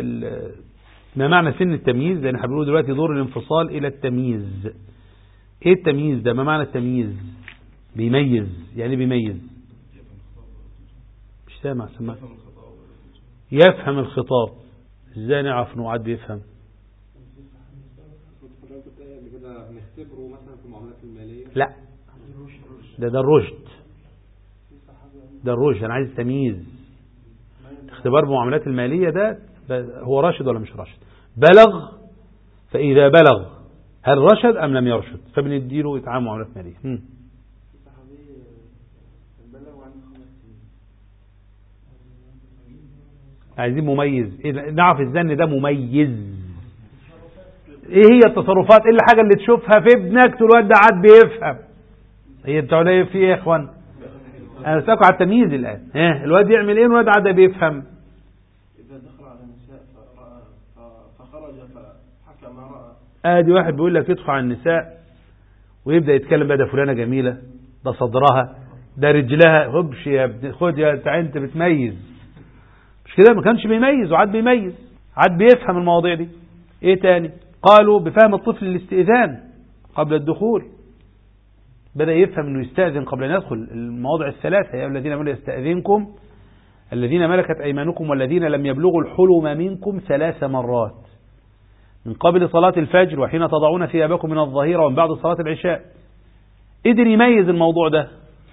معنى سن التمييز؟ لأن احنا بنقول دلوقتي دور الانفصال إلى التمييز. إيه التمييز ده؟ ما معنى التمييز؟ بيميز. يعني بيميز مش سامع سماع. يفهم الخطاب. ازاي نعرف انه قاعد بيفهم؟ لا، ده الرشد. ده الرشد. انا عايز تمييز. اختبار المعاملات المالية ده هو راشد ولا مش راشد؟ بلغ، فإذا بلغ هل رشد أم لم يرشد فبنديله إتعام معاملات مالية. عايزين مميز. نعرف ازاي ان ده مميز. ايه هي التصرفات؟ ايه الحاجة اللي تشوفها في ابنك تقول الواد ده عاد بيفهم؟ هي بتقول ايه في ايه يا اخوان؟ انا بسألكم على التمييز الان. الواد يعمل ايه الواد عاد بيفهم؟ اذا دخل على النساء فخرج فحكى ما رأى. ادي واحد بيقول لك يدخل على النساء ويبدأ يتكلم بقى ده فلانة جميلة، ده صدرها، ده رجلها، هبش يا ابن خد يا انت بتميز. مش كده؟ ما كانش بيميز وعاد بيميز، عاد بيفهم المواضيع دي. ايه تاني؟ قالوا بفهم الطفل الاستئذان قبل الدخول. بدأ يفهم انه يستأذن قبل ان يدخل. المواضع الثلاثة: يا الذين امنوا يستأذنكم الذين ملكت ايمانكم والذين لم يبلغوا الحلم منكم 3 مرات من قبل صلاة الفجر وحين تضعون ثيابكم من الظهيرة ومن بعد صلاة العشاء. قدر يميز الموضوع ده.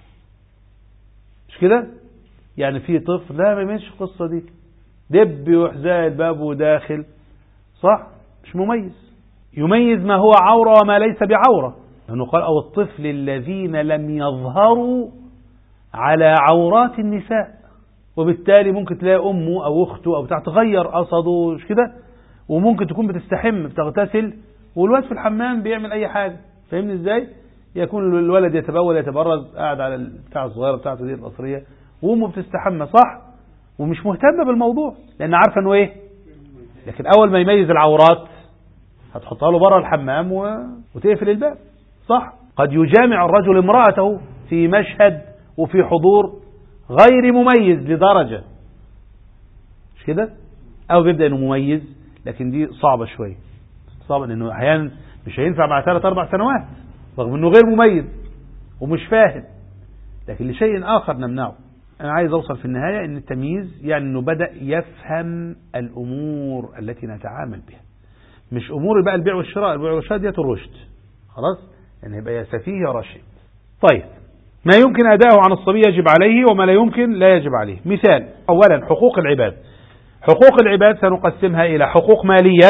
مش كده؟ يعني في طفل لا ما يميزش القصة دي، دب وحزاء الباب وداخل، صح؟ مش مميز. يميز ما هو عورة وما ليس بعورة، لأنه قال أو الطفل الذين لم يظهروا على عورات النساء. وبالتالي ممكن تلاقي أمه أو أخته أو تغير قصده، مش كده؟ وممكن تكون بتستحم بتغتسل والواد في الحمام بيعمل أي حاجة. فاهمني إزاي؟ يكون الولد يتبول يتبرز قاعد على البتاع الصغيرة بتاعته دي القصرية وأمه بتستحمى، صح؟ ومش مهتمة بالموضوع لأن عارفة أنه إيه. لكن أول ما يميز العورات هتحطها له بره الحمام وتقفل الباب، صح؟ قد يجامع الرجل امرأته في مشهد وفي حضور غير مميز لدرجة، مش كده؟ أو بيبدأ أنه مميز، لكن دي صعبة شوية. صعبة لأنه أحيانا مش هينفع مع 3-4 سنوات رغم أنه غير مميز ومش فاهم، لكن لشيء آخر نمنعه. أنا عايز أوصل في النهاية أن التمييز يعني أنه بدأ يفهم الأمور التي نتعامل بها، مش أمور بقى البيع والشراء. البيع والشراء دي الرشد، خلاص؟ يعني يبقى يا سفيه يا رشيد. طيب، ما يمكن أداؤه عن الصبي يجب عليه وما لا يمكن لا يجب عليه. مثال: أولا حقوق العباد. حقوق العباد سنقسمها إلى حقوق مالية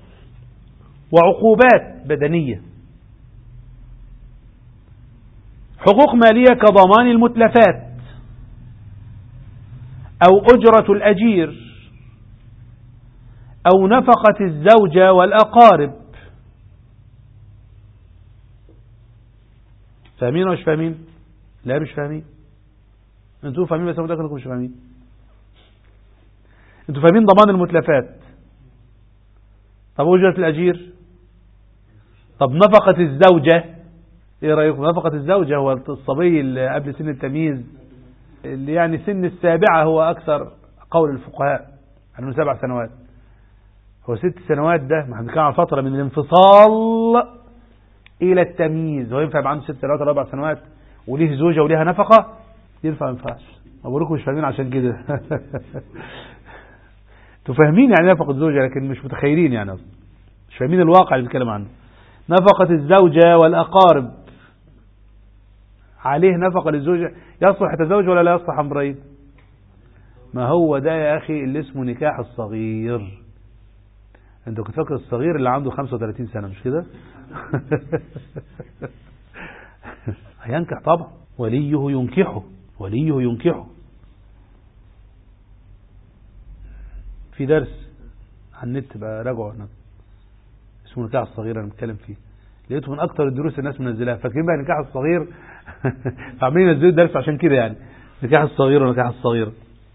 وعقوبات بدنية. حقوق مالية كضمان المتلفات أو أجرة الأجير أو نفقة الزوجة والأقارب. فاهمين ولا مش فاهمين؟ لا مش فاهمين. انتوا فاهمين بس متأكد انكم مش فاهمين. انتوا فاهمين ضمان المتلفات. طب أجرة الأجير؟ طب نفقة الزوجة؟ ايه رأيكم؟ نفقة الزوجة هو الصبي اللي قبل سن التمييز، اللي يعني سن السابعة هو أكثر قول الفقهاء أنه 7 سنوات. هو 6 سنوات ده ما احنا كان على فترة من الانفصال إلى التمييز. هو ينفع يبقى عنده 6 سنوات ولا 4 سنوات وليه زوجة وليها نفقة؟ ينفع ما ينفعش؟ أقول لكم مش فاهمين عشان كده. انتوا فاهمين يعني نفقة زوجة لكن مش متخيلين، يعني مش فاهمين الواقع اللي بنتكلم عنه. نفقة الزوجة والأقارب، عليه نفقة للزوجة. يصلح يتزوج ولا لا يصلح أمرين؟ ما هو ده يا أخي اللي اسمه نكاح الصغير. انت كنت فاكر الصغير اللي عنده 35 سنة، مش كده؟ هينكح طبعا، وليه ينكحه، وليه ينكحه. في درس على النت بقى راجعوا اسمه نكاح الصغير، انا بتكلم فيه، لقيته من اكتر الدروس الناس منزلها. فاكرين بقى نكاح الصغير؟ عاملين ينزلوا الدرس عشان كده، يعني نكاح الصغير ونكاح الصغير.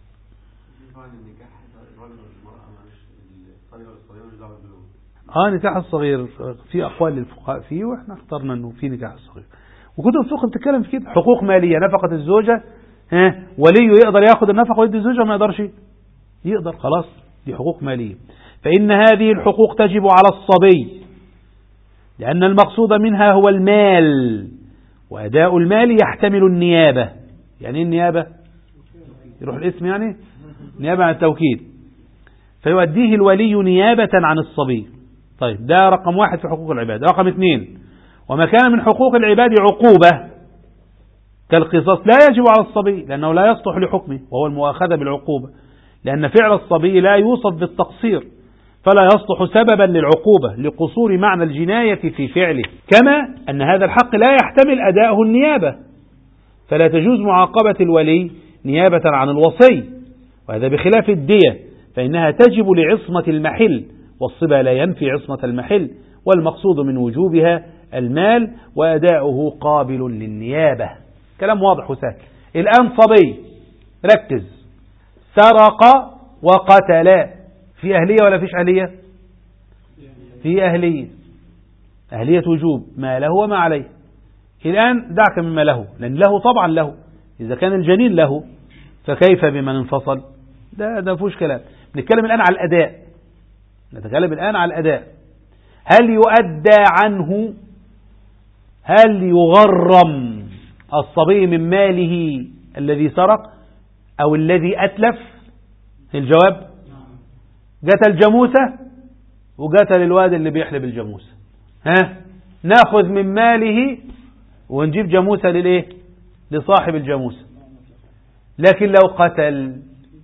نكاح الصغير في أقوال للفقهاء فيه، وإحنا اخترنا أنه في نكاح الصغير. وكتب الفقه بتتكلم في كده. حقوق مالية: نفقة الزوجة، وليه يقدر ياخد النفقة ويدي الزوجة ما يقدرش؟ يقدر، خلاص دي حقوق مالية. فإن هذه الحقوق تجب على الصبي لأن المقصود منها هو المال، وأداء المال يحتمل النيابة. يعني النيابة يروح الاسم يعني نيابة عن التوكيد، فيؤديه الولي نيابة عن الصبي. طيب ده رقم 1 في حقوق العباد. رقم 2، وما كان من حقوق العباد عقوبة كالقصاص لا يجب على الصبي لأنه لا يصلح لحكمه وهو المؤاخذة بالعقوبة، لأن فعل الصبي لا يوصف بالتقصير فلا يصلح سببا للعقوبة لقصور معنى الجناية في فعله، كما أن هذا الحق لا يحتمل أداءه النيابة، فلا تجوز معاقبة الولي نيابة عن الوصي، وهذا بخلاف الدية فإنها تجب لعصمة المحل، والصبا لا ينفي عصمة المحل، والمقصود من وجوبها المال وأداؤه قابل للنيابة. كلام واضح وسهل. الآن صبي ركز سرق وقتل، في أهلية ولا فيش أهلية؟ في أهلية، أهلية وجوب ما له وما عليه. الآن دعك مما له، لأن له طبعا له، إذا كان الجنين له فكيف بمن انفصل؟ ده فيش كلام. نتكلم الآن على الأداء، نتكلم الآن على الأداء. هل يؤدى عنه، هل يغرم الصبي من ماله الذي سرق أو الذي أتلف؟ الجواب قتل جاموسة وقتل الواد اللي بيحلب الجاموسة، ناخذ من ماله ونجيب جاموسة للإيه؟ لصاحب الجاموسة. لكن لو قتل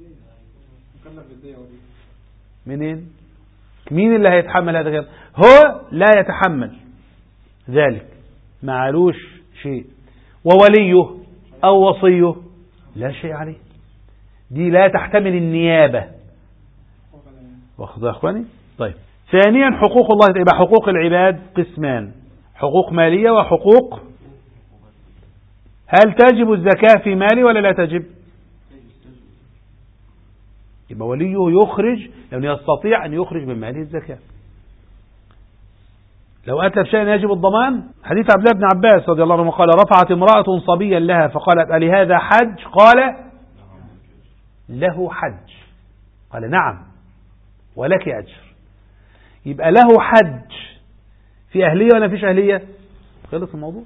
منين؟ مين اللي هيتحمل هذا الكلام؟ هو لا يتحمل ذلك، ما علوش شيء، ووليه أو وصيه لا شيء عليه، دي لا تحتمل النيابة. واخذ يا أخواني؟ طيب ثانيا حقوق الله، يبقى حقوق العباد قسمان، حقوق مالية وحقوق. هل تجب الزكاة في مالي ولا لا تجب؟ يبقى وليه يخرج لأنه يستطيع أن يخرج من ماله الزكاة. لو أتلف شيئا يجب الضمان. حديث عبد الله بن عباس رضي الله عنه قال رفعت امرأة صبيا لها فقالت ألي هذا حج؟ قال له حج، قال نعم ولك أجر. يبقى له حج في أهلية ولا فيش أهلية؟ خلص الموضوع.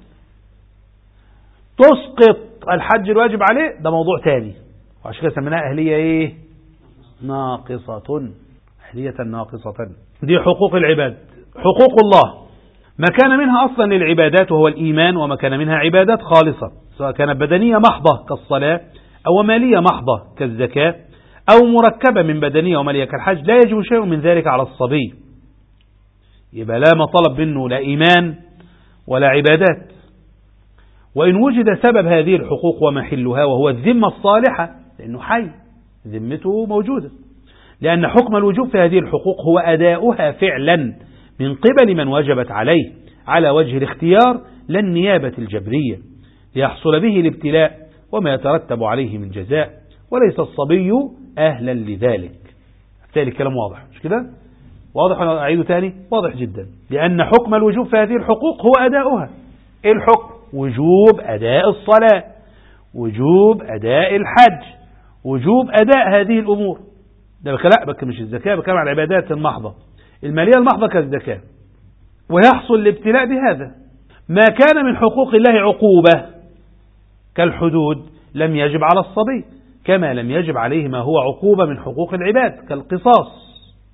تسقط الحج الواجب عليه ده موضوع تاني، وعشان كده سميناها أهلية إيه؟ ناقصة، أهلية ناقصة. دي حقوق العباد. حقوق الله ما كان منها أصلا للعبادات وهو الإيمان، وما كان منها عبادات خالصة سواء كانت بدنية محضة كالصلاة أو مالية محضة كالزكاة أو مركبة من بدنية ومالية كالحج، لا يجب شيء من ذلك على الصبي. يبقى لا مطلب منه لا إيمان ولا عبادات. وإن وجد سبب هذه الحقوق ومحلها وهو الذمة الصالحة، لأنه حي ذمته موجودة، لأن حكم الوجوب في هذه الحقوق هو أداؤها فعلا من قبل من وجبت عليه على وجه الاختيار لا النيابة الجبرية، ليحصل به الابتلاء وما يترتب عليه من جزاء، وليس الصبي أهلا لذلك. بالتالي الكلام واضح مش كده؟ واضح ولا أعيده تاني؟ واضح جدا. لأن حكم الوجوب في هذه الحقوق هو أداؤها. إيه الحكم؟ وجوب أداء الصلاة، وجوب أداء الحج، وجوب أداء هذه الأمور. ده لا بك مش الزكاة، بكلام عن العبادات المحضة المالية المحضة كالزكاة. ويحصل الابتلاء بهذا. ما كان من حقوق الله عقوبة كالحدود لم يجب على الصبي، كما لم يجب عليه ما هو عقوبة من حقوق العباد كالقصاص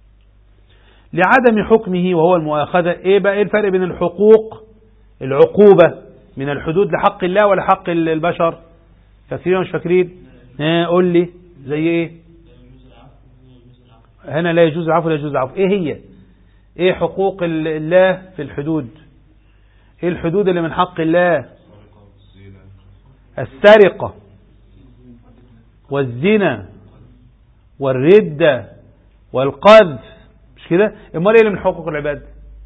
لعدم حكمه وهو المؤاخذة. ايه بقى ايه الفرق بين الحقوق العقوبة من الحدود لحق الله ولا حق البشر؟ فاكرين مش فاكرين؟ قول لي زي ايه؟ هنا لا يجوز العفو لا يجوز العفو. ايه هي؟ ايه حقوق الله في الحدود؟ ايه الحدود اللي من حق الله؟ السرقة والزنا والردة والقذف، مش كده؟ امال ايه اللي من حقوق العباد؟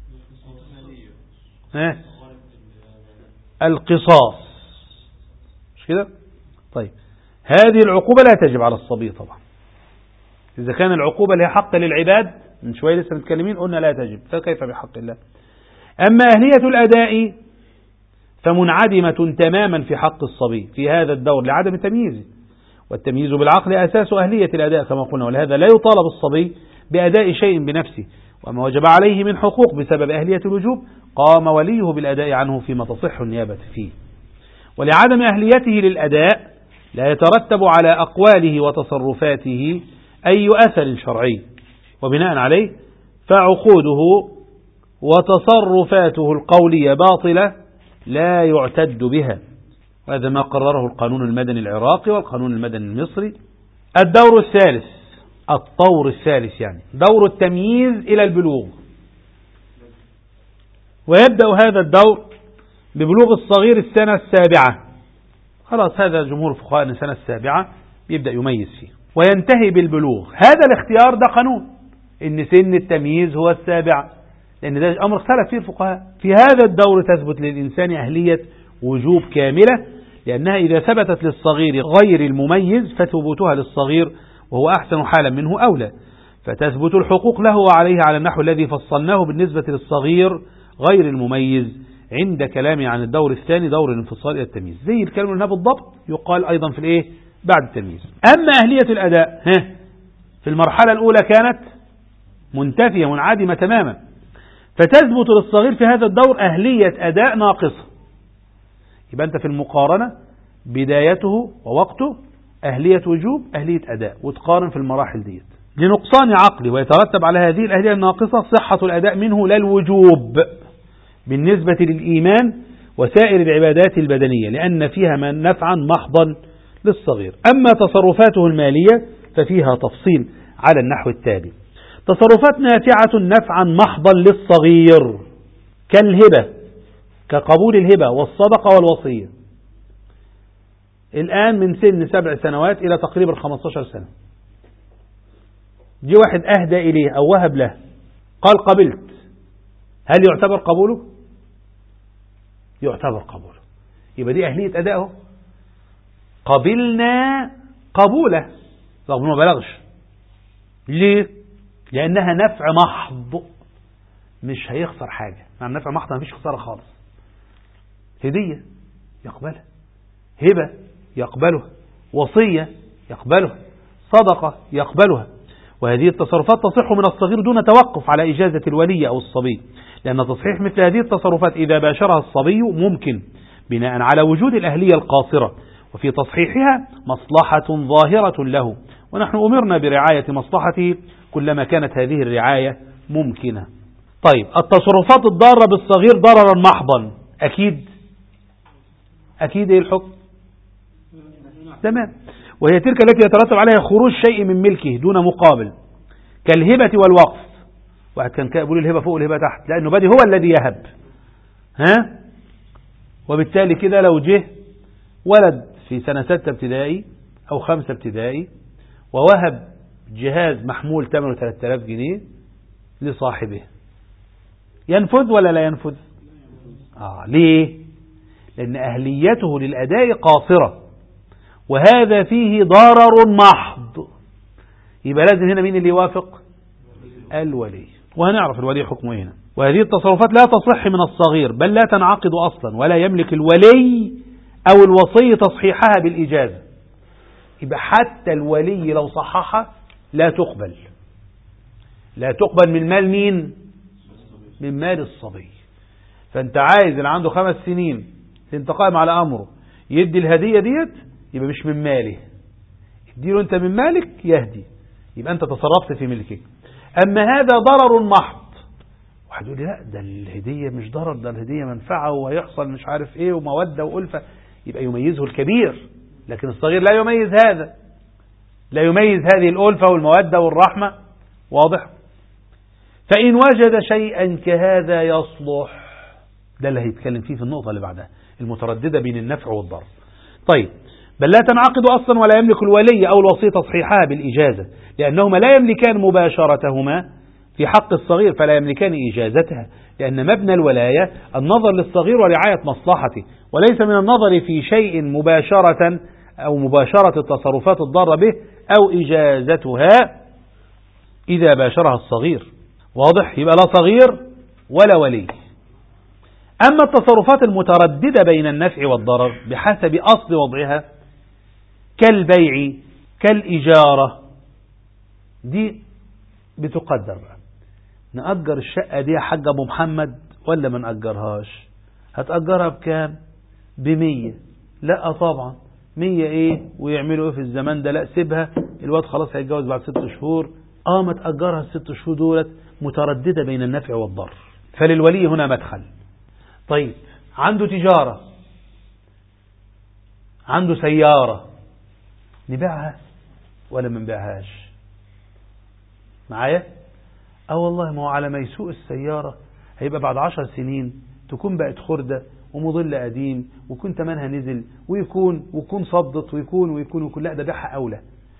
القصاص، مش كده؟ طيب هذه العقوبة لا تجب على الصبي طبعا. إذا كان العقوبة لها حق للعباد من شوية لسه متكلمين قلنا لا تجب، فكيف بحق الله؟ أما أهلية الأداء فمنعدمة تماما في حق الصبي في هذا الدور لعدم التمييز، والتمييز بالعقل أساس أهلية الأداء كما قلنا، ولهذا لا يطالب الصبي بأداء شيء بنفسه، وما وجب عليه من حقوق بسبب أهلية الوجوب قام وليه بالأداء عنه فيما تصح النيابة فيه. ولعدم أهليته للأداء لا يترتب على أقواله وتصرفاته أي أثر شرعي، وبناء عليه فعقوده وتصرفاته القولية باطلة لا يعتد بها، وهذا ما قرره القانون المدني العراقي والقانون المدني المصري. الدور الثالث، الطور الثالث يعني دور التمييز إلى البلوغ، ويبدأ هذا الدور ببلوغ الصغير السنة السابعة. خلاص هذا جمهور الفقهاء أن السنة السابعة يبدأ يميز فيه، وينتهي بالبلوغ. هذا الاختيار ده قانون إن سن التمييز هو السابعة، لأن ده أمر اختلف فيه الفقهاء. في هذا الدور تثبت للإنسان أهلية وجوب كاملة، لأنها إذا ثبتت للصغير غير المميز فثبوتها للصغير وهو أحسن حالا منه أولى، فتثبت الحقوق له وعليه على النحو الذي فصلناه بالنسبة للصغير غير المميز عند كلامي عن الدور الثاني دور الانفصال إلى التمييز. زي الكلام اللي بالضبط يقال أيضا في الإيه بعد التمييز. أما أهلية الأداء في المرحلة الأولى كانت منتفية منعدمة تماما، فتثبت للصغير في هذا الدور أهلية أداء ناقصة. يبقى أنت في المقارنة بدايته ووقته أهلية وجوب أهلية أداء، وتقارن في المراحل ديت. لنقصان عقله ويترتب على هذه الأهلية الناقصة صحة الأداء منه لا الوجوب بالنسبة للإيمان وسائر العبادات البدنية، لأن فيها نفعا محضا للصغير. أما تصرفاته المالية ففيها تفصيل على النحو التالي: تصرفات نافعة نفعا محضا للصغير كالهبة، كقبول الهبة والصدقة والوصية. الآن من سن 7 سنوات إلى تقريبا 15 سنة، جي واحد أهدى إليه أو وهب له قال قبلت، هل يعتبر قبوله؟ يعتبر قبوله. يبقى دي أهلية أدائه، قبلنا قبوله رغم ما بلغش. ليه؟ لأنها نفع محض، مش هيخسر حاجة. مع نفع محض ما فيش خسارة خالص. هدية يقبلها، هبة يقبلها، وصية يقبلها، صدقة يقبلها. وهذه التصرفات تصح من الصغير دون توقف على إجازة الولي أو الصبي، لأن تصحيح مثل هذه التصرفات إذا باشرها الصبي ممكن بناء على وجود الأهلية القاصرة، وفي تصحيحها مصلحة ظاهرة له، ونحن أمرنا برعاية مصلحته كلما كانت هذه الرعاية ممكنة. طيب، التصرفات الضارة بالصغير ضررا محضا، أكيد إيه الحكم؟ تمام. وهي تلك التي يترتب عليها خروج شيء من ملكه دون مقابل، كالهبة والوقف. واحد كان يقول الهبة فوق الهبة تحت، لأنه بدي هو الذي يهب. وبالتالي كده لو جه ولد في سنة 6 ابتدائي أو 5 ابتدائي ووهب جهاز محمول ثمنه 3000 جنيه لصاحبه، ينفذ ولا لا ينفذ؟ ليه؟ لأن أهليته للأداء قاصرة، وهذا فيه ضرر محض. يبقى لازم هنا مين اللي يوافق؟ الولي. وهنعرف الولي حكمه هنا. وهذه التصرفات لا تصح من الصغير، بل لا تنعقد أصلا، ولا يملك الولي أو الوصي تصحيحها بالإجازة. يبقى حتى الولي لو صححها لا تقبل. لا تقبل من مال مين؟ من مال الصبي. فأنت عايز اللي عنده 5 سنين انت قائم على أمره يدي الهدية ديت، يبقى مش من ماله. اديله انت من مالك يهدي، يبقى انت تصرفت في ملكك. اما هذا ضرر محض. واحد يقول لي لا، ده الهدية مش ضرر، ده الهدية منفعة ويحصل مش عارف ايه ومودة وألفة. يبقى يميزه الكبير، لكن الصغير لا يميز هذا، لا يميز هذه الألفة والمودة والرحمة. واضح؟ فإن وجد شيئا كهذا يصلح. ده اللي هيتكلم فيه في النقطة اللي بعدها، المترددة بين النفع والضرر. طيب، بل لا تنعقد أصلا، ولا يملك الولي أو الوصي تصحيحها بالإجازة، لأنهما لا يملكان مباشرتهما في حق الصغير، فلا يملكان إجازتها، لأن مبنى الولاية النظر للصغير ورعاية مصلحته، وليس من النظر في شيء مباشرة أو مباشرة التصرفات الضارة به أو إجازتها إذا باشرها الصغير. واضح؟ يبقى لا صغير ولا ولي. أما التصرفات المترددة بين النفع والضرر بحسب أصل وضعها كالبيع كالإجارة، دي بتقدر بقى. نأجر الشقة دي يا حاج أبو محمد ولا ما نأجرهاش؟ هتأجرها بكام؟ ب100. لا طبعا، 100 ايه ويعملوا ايه في الزمان ده؟ لا سيبها، الواد خلاص هيتجوز بعد 6 شهور. ما تأجرها ال6 شهور دولت مترددة بين النفع والضر، فللولي هنا مدخل. طيب عنده تجارة، عنده سيارة، نبيعها ولا ما نبيعهاش؟ معايا؟ والله ما هو على ما يسوق السيارة هيبقى بعد 10 سنين تكون بقت خردة ومضل قديم، ويكون تمنها نزل، ويكون صدت، ويكون لا ده بيعها أولى.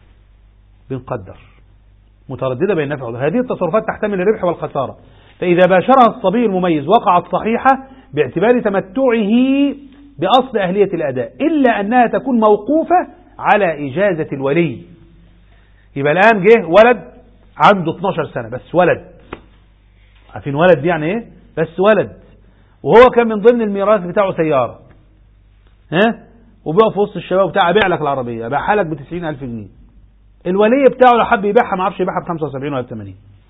بنقدر مترددة بين النفع والضر. هذه التصرفات تحتمل الربح والخسارة، فإذا باشرها الصبي المميز وقعت صحيحة باعتبار تمتعه بأصل أهلية الأداء، إلا أنها تكون موقوفة على إجازة الولي. يبقى الآن جه ولد عنده 12 سنة بس، ولد، عارفين ولد دي يعني ايه؟ بس ولد، وهو كان من ضمن الميراث بتاعه سيارة، وبقى في وسط الشباب بتاع أبيع لك العربية، أبيعها لك ب90,000 جنيه. الولي بتاعه لو حب يبيعها ما عرفش يبيعها ب75 ولا ب80.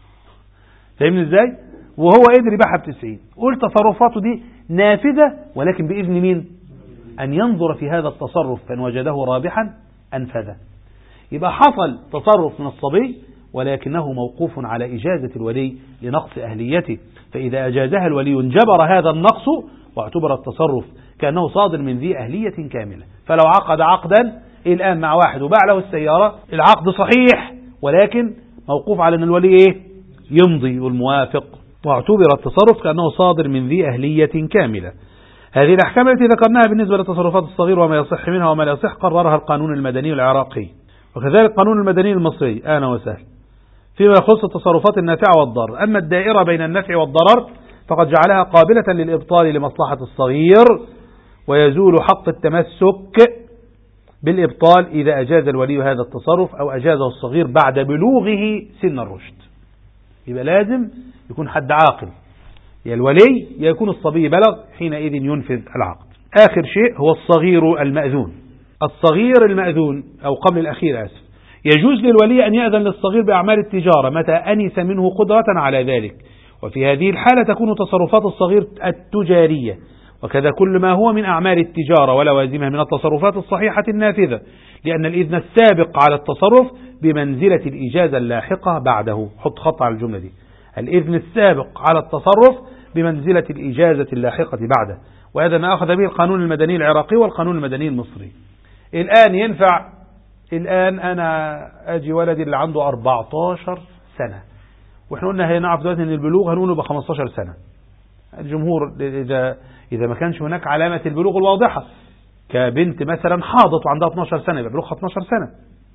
فاهمني ازاي؟ وهو قدر يبيعها ب90. قول تصرفاته دي نافذة، ولكن بإذن مين؟ أن ينظر في هذا التصرف، فإن وجده رابحا أنفذه. يبقى حصل تصرف من الصبي ولكنه موقوف على إجازة الولي لنقص أهليته، فإذا أجازها الولي انجبر هذا النقص واعتبر التصرف كأنه صادر من ذي أهلية كاملة. فلو عقد عقدا الآن مع واحد وباع له السيارة، العقد صحيح ولكن موقوف على أن الولي إيه؟ يمضي والموافق، واعتبر التصرف كأنه صادر من ذي أهلية كاملة. هذه الأحكام التي ذكرناها بالنسبة لتصرفات الصغير وما يصح منها وما لا يصح قررها القانون المدني العراقي، وكذلك القانون المدني المصري أهلا وسهلا فيما يخص التصرفات النافعة والضر. أما الدائرة بين النفع والضرر فقد جعلها قابلة للإبطال لمصلحة الصغير، ويزول حق التمسك بالإبطال إذا أجاز الولي هذا التصرف أو أجازه الصغير بعد بلوغه سن الرشد. يبقى لازم يكون حد عاقل، يا الولي يا يكون الصبي بلغ، حينئذ ينفذ العقد. آخر شيء هو الصغير المأذون. الصغير المأذون أو قبل الأخير آسف، يجوز للولي أن يأذن للصغير بأعمال التجارة متى أنس منه قدرة على ذلك، وفي هذه الحالة تكون تصرفات الصغير التجارية، وكذا كل ما هو من أعمال التجارة ولوازمها من التصرفات الصحيحة النافذة، لأن الإذن السابق على التصرف بمنزلة الإجازة اللاحقة بعده. حط خط على الجملة دي، الإذن السابق على التصرف بمنزلة الإجازة اللاحقة بعده، وهذا ما أخذ به القانون المدني العراقي والقانون المدني المصري. الآن ينفع، الآن أنا أجي ولدي اللي عنده 14 سنة، وإحنا قلنا هنعرف دلوقتي أن البلوغ هنقوله ب 15 سنة. الجمهور إذا ما كانش هناك علامة البلوغ الواضحة، كبنت مثلا حاضت وعندها 12 سنة يبقى بلوغها 12 سنة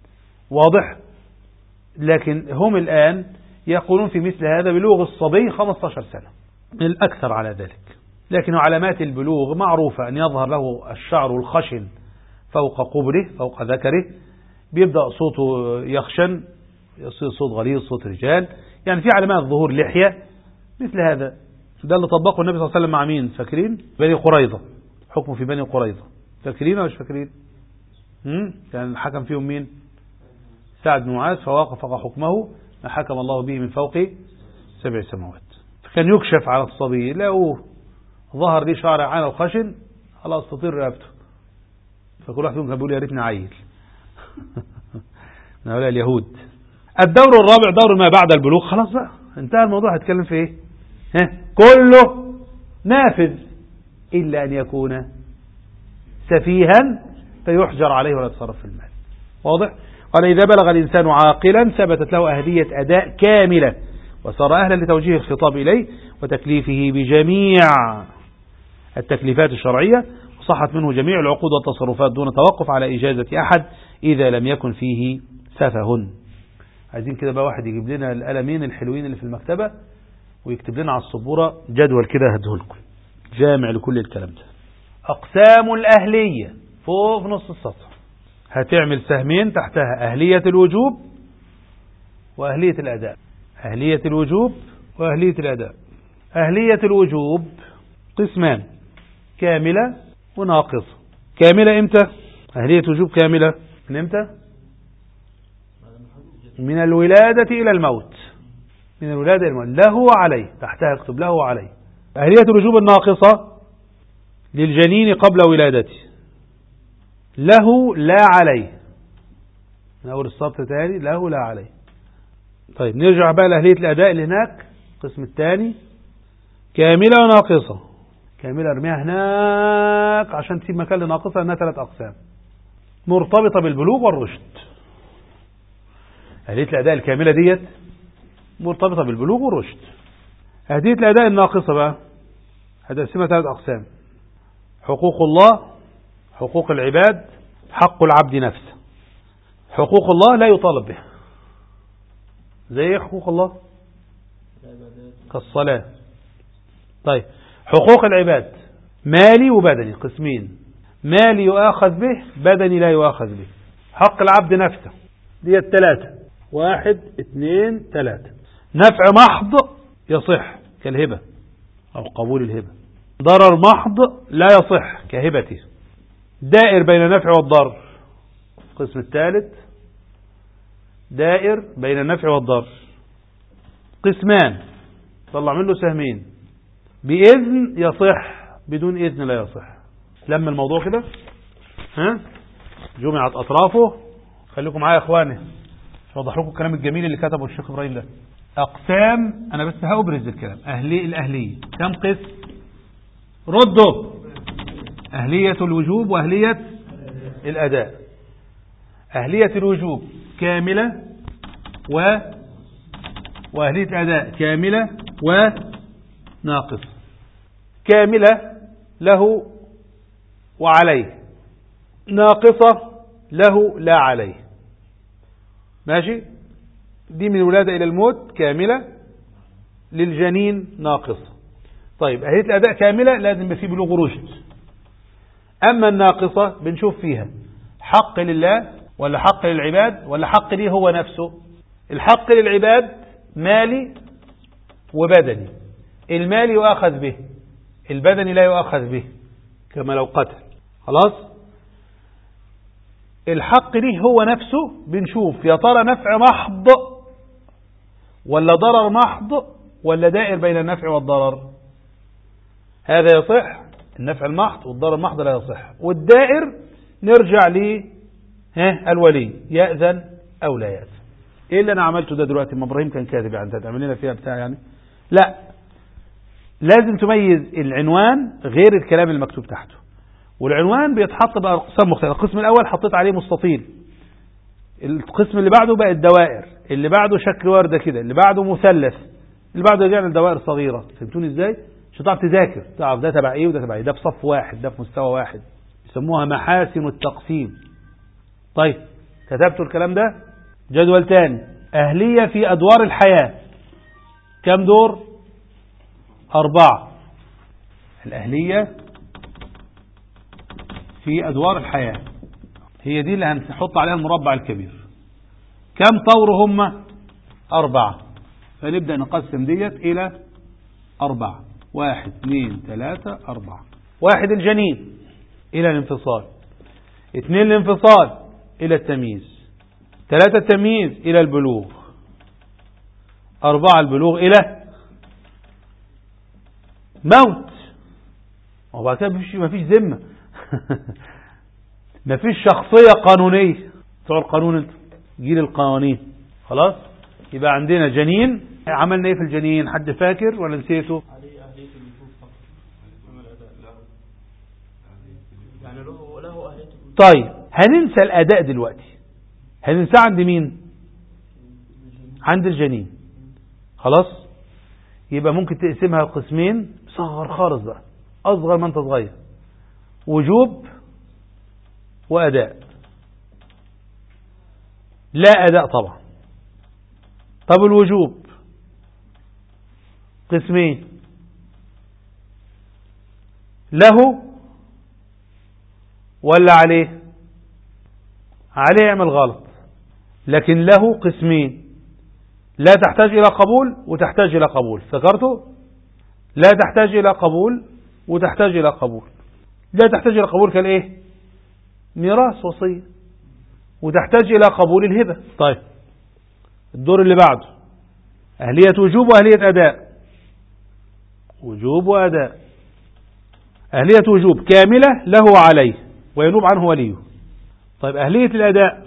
واضح، لكن هم الآن يقولون في مثل هذا بلوغ الصبي 15 سنة الأكثر على ذلك. لكن علامات البلوغ معروفة، أن يظهر له الشعر الخشن فوق قبره فوق ذكره، بيبدأ صوته يخشن، يصير صوت غليظ صوت رجال، يعني في علامات ظهور لحية مثل هذا. ده اللي طبقه النبي صلى الله عليه وسلم مع مين؟ فاكرين؟ بني قريظة، حكمه في بني قريظة، فاكرين ولا مش فاكرين؟ يعني الحكم فيهم مين؟ سعد بن معاذ، فوافق حكمه ما حكم الله به من فوق 7 سماوات. فكان يكشف على الصبي، لقوه ظهر لي شعر عين الخشن، خلاص تطير رقبته، فكل واحد فيهم كان بيقول يا ريتني عيل. هؤلاء اليهود. الدور الرابع دور ما بعد البلوغ، خلاص بقى انتهى الموضوع، هتكلم في ايه؟ كله نافذ إلا أن يكون سفيها فيحجر عليه ولا يتصرف في المال. واضح؟ قال إذا بلغ الإنسان عاقلا ثبتت له أهلية أداء كاملة، وصار أهلا لتوجيه الخطاب إليه وتكليفه بجميع التكليفات الشرعية، وصحت منه جميع العقود والتصرفات دون توقف على إجازة أحد إذا لم يكن فيه سفه. عايزين كده بقى واحد يجيب لنا القلمين الحلوين اللي في المكتبة ويكتب لنا على السبورة جدول كده هدهلكم جامع لكل الكلام ده. أقسام الأهلية فوق في نص السطر، هتعمل سهمين تحتها: أهلية الوجوب وأهلية الأداء. أهلية الوجوب وأهلية الأداء. أهلية الوجوب قسمان: كاملة وناقصة. كاملة إمتى؟ أهلية وجوب كاملة من إمتى؟ من الولادة إلى الموت. من الولادة إلى الموت، له وعليه، تحتها اكتب له وعليه. أهلية الوجوب الناقصة للجنين قبل ولادته، له لا عليه. من أول السطر تاني، له لا عليه. طيب نرجع بقى لأهلية الأداء اللي هناك. القسم الثاني كاملة وناقصة. كاملة ارميها هناك عشان تسيب مكان لناقصة، لأنها 3 أقسام مرتبطة بالبلوغ والرشد. أهلية الأداء الكاملة ديت مرتبطة بالبلوغ والرشد. أهلية الأداء الناقصة بقى هتقسمها 3 أقسام: حقوق الله، حقوق العباد، حق العبد نفسه. حقوق الله لا يطالب بها. زي حقوق الله كالصلاة. طيب حقوق العباد مالي وبدني قسمين: مالي يؤاخذ به، بدني لا يؤاخذ به. حق العبد نفسه دي 3: 1 2 3. نفع محض يصح كالهبة أو قبول الهبة. ضرر محض لا يصح كهبته. دائر بين النفع والضر. القسم الثالث دائر بين النفع والضر. قسمان طلع منه سهمين: بإذن يصح، بدون إذن لا يصح. لما الموضوع كده جمعت أطرافه. خليكم معايا يا إخواني أوضح لكم الكلام الجميل اللي كتبه الشيخ إبراهيم ده. أقسام، أنا بس هأبرز الكلام. الأهلية كم قسم؟ ردوا: أهلية الوجوب وأهلية الأداء. أهلية الوجوب كاملة وأهلية الأداء كاملة وناقصة. كاملة له وعليه، ناقصة له لا عليه. ماشي؟ دي من الولادة إلى الموت كاملة، للجنين ناقصة. طيب أهلية الأداء كاملة لازم يبقى فيه بلوغ رشد. أما الناقصة بنشوف فيها حق لله ولا حق للعباد ولا حق ليه هو نفسه. الحق للعباد مالي وبدني. المالي يؤخذ به، البدني لا يؤخذ به كما لو قتل. خلاص. الحق ليه هو نفسه بنشوف يا ترى نفع محض ولا ضرر محض ولا دائر بين النفع والضرر. هذا يصح النفع المحض، والضرر المحض لا يصح. والدائر نرجع ليه الولي يأذن أو لا يأذن. إيه اللي أنا عملته ده دلوقتي؟ ما إبراهيم كان كاتب يعني، هتعمل لنا فيها بتاع يعني؟ لا، لازم تميز العنوان غير الكلام المكتوب تحته. والعنوان بيتحط بأقسام مختلفة. القسم الأول حطيت عليه مستطيل، القسم اللي بعده بقى الدوائر، اللي بعده شكل وردة كده، اللي بعده مثلث، اللي بعده رجعنا لدوائر صغيرة. فهمتوني ازاي؟ عشان تعرف تذاكر، تعرف ده تبع ايه وده تبع ايه، ده في صف واحد، ده في مستوى واحد. يسموها محاسن التقسيم. طيب كتبتوا الكلام ده. جدول تاني: أهلية في أدوار الحياة. كم دور؟ 4. الأهلية في أدوار الحياة هي دي اللي هنحط عليها المربع الكبير. كم طور هم؟ 4. فنبدأ نقسم ديت إلى 4: 1 2 3 4. 1 الجنين إلى الانفصال، 2 الانفصال إلى التمييز، 3 التمييز إلى البلوغ، 4 البلوغ إلى موت. وبعد كده مفيش ذمة مفيش شخصية قانونية. بتوع القانون انت، جيل القوانين. خلاص. يبقى عندنا جنين. عملنا ايه في الجنين؟ حد فاكر ولا نسيته؟ طيب هننسى الأداء دلوقتي، هننسى عند مين؟ عند الجنين. خلاص. يبقى ممكن تقسمها لقسمين صغر خالص بقى، أصغر ما أنت صغير: وجوب وأداء. لا أداء طبعا. طب الوجوب قسمين: له ولا عليه. عليه يعمل غلط، لكن له قسمين: لا تحتاج إلى قبول وتحتاج إلى قبول. فكرتوا؟ لا تحتاج إلى قبول وتحتاج إلى قبول. لا تحتاج إلى قبول كالإيه؟ ميراث وصية. وتحتاج إلى قبول الهبة. طيب الدور اللي بعده: أهلية وجوب وأهلية أداء. وجوب وأداء. أهلية وجوب كاملة له وعليه وينوب عنه وليه. طيب أهلية الأداء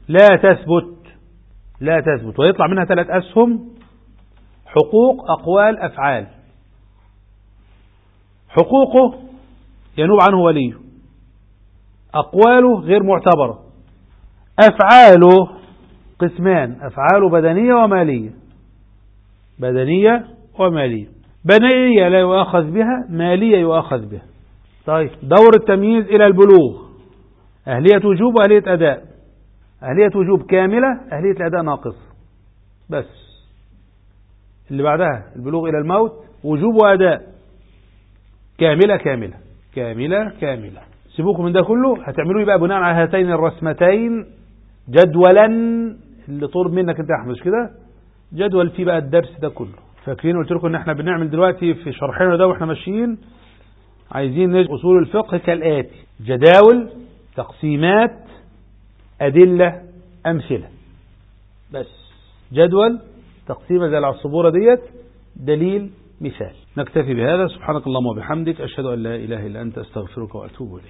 لا تثبت ويطلع منها 3 أسهم: حقوق، أقوال، أفعال. حقوقه ينوب عنه وليه، أقواله غير معتبرة، أفعاله قسمان: أفعاله بدنية ومالية. بدنية لا يؤاخذ بها، مالية يؤاخذ بها. طيب دور التمييز إلى البلوغ: أهلية وجوب وأهلية أداء. أهلية وجوب كاملة، أهلية الأداء ناقص. بس اللي بعدها البلوغ إلى الموت وجوب وأداء كاملة. سيبوكم من ده كله، هتعملوا بقى بناء على هاتين الرسمتين جدولا اللي طلب منك انت يا احمد، مش كده؟ جدول فيه بقى الدرس ده كله. فاكرين قلت لكم ان احنا بنعمل دلوقتي في شرحنا ده واحنا ماشيين، عايزين نجد اصول الفقه كالآتي: جداول، تقسيمات، أدلة، أمثلة. بس جدول، تقسيمة زي العصبورة ديت، دليل، مثال. نكتفي بهذا. سبحانك اللهم وبحمدك، أشهد أن لا إله إلا أنت، أستغفرك وأتوب إليك.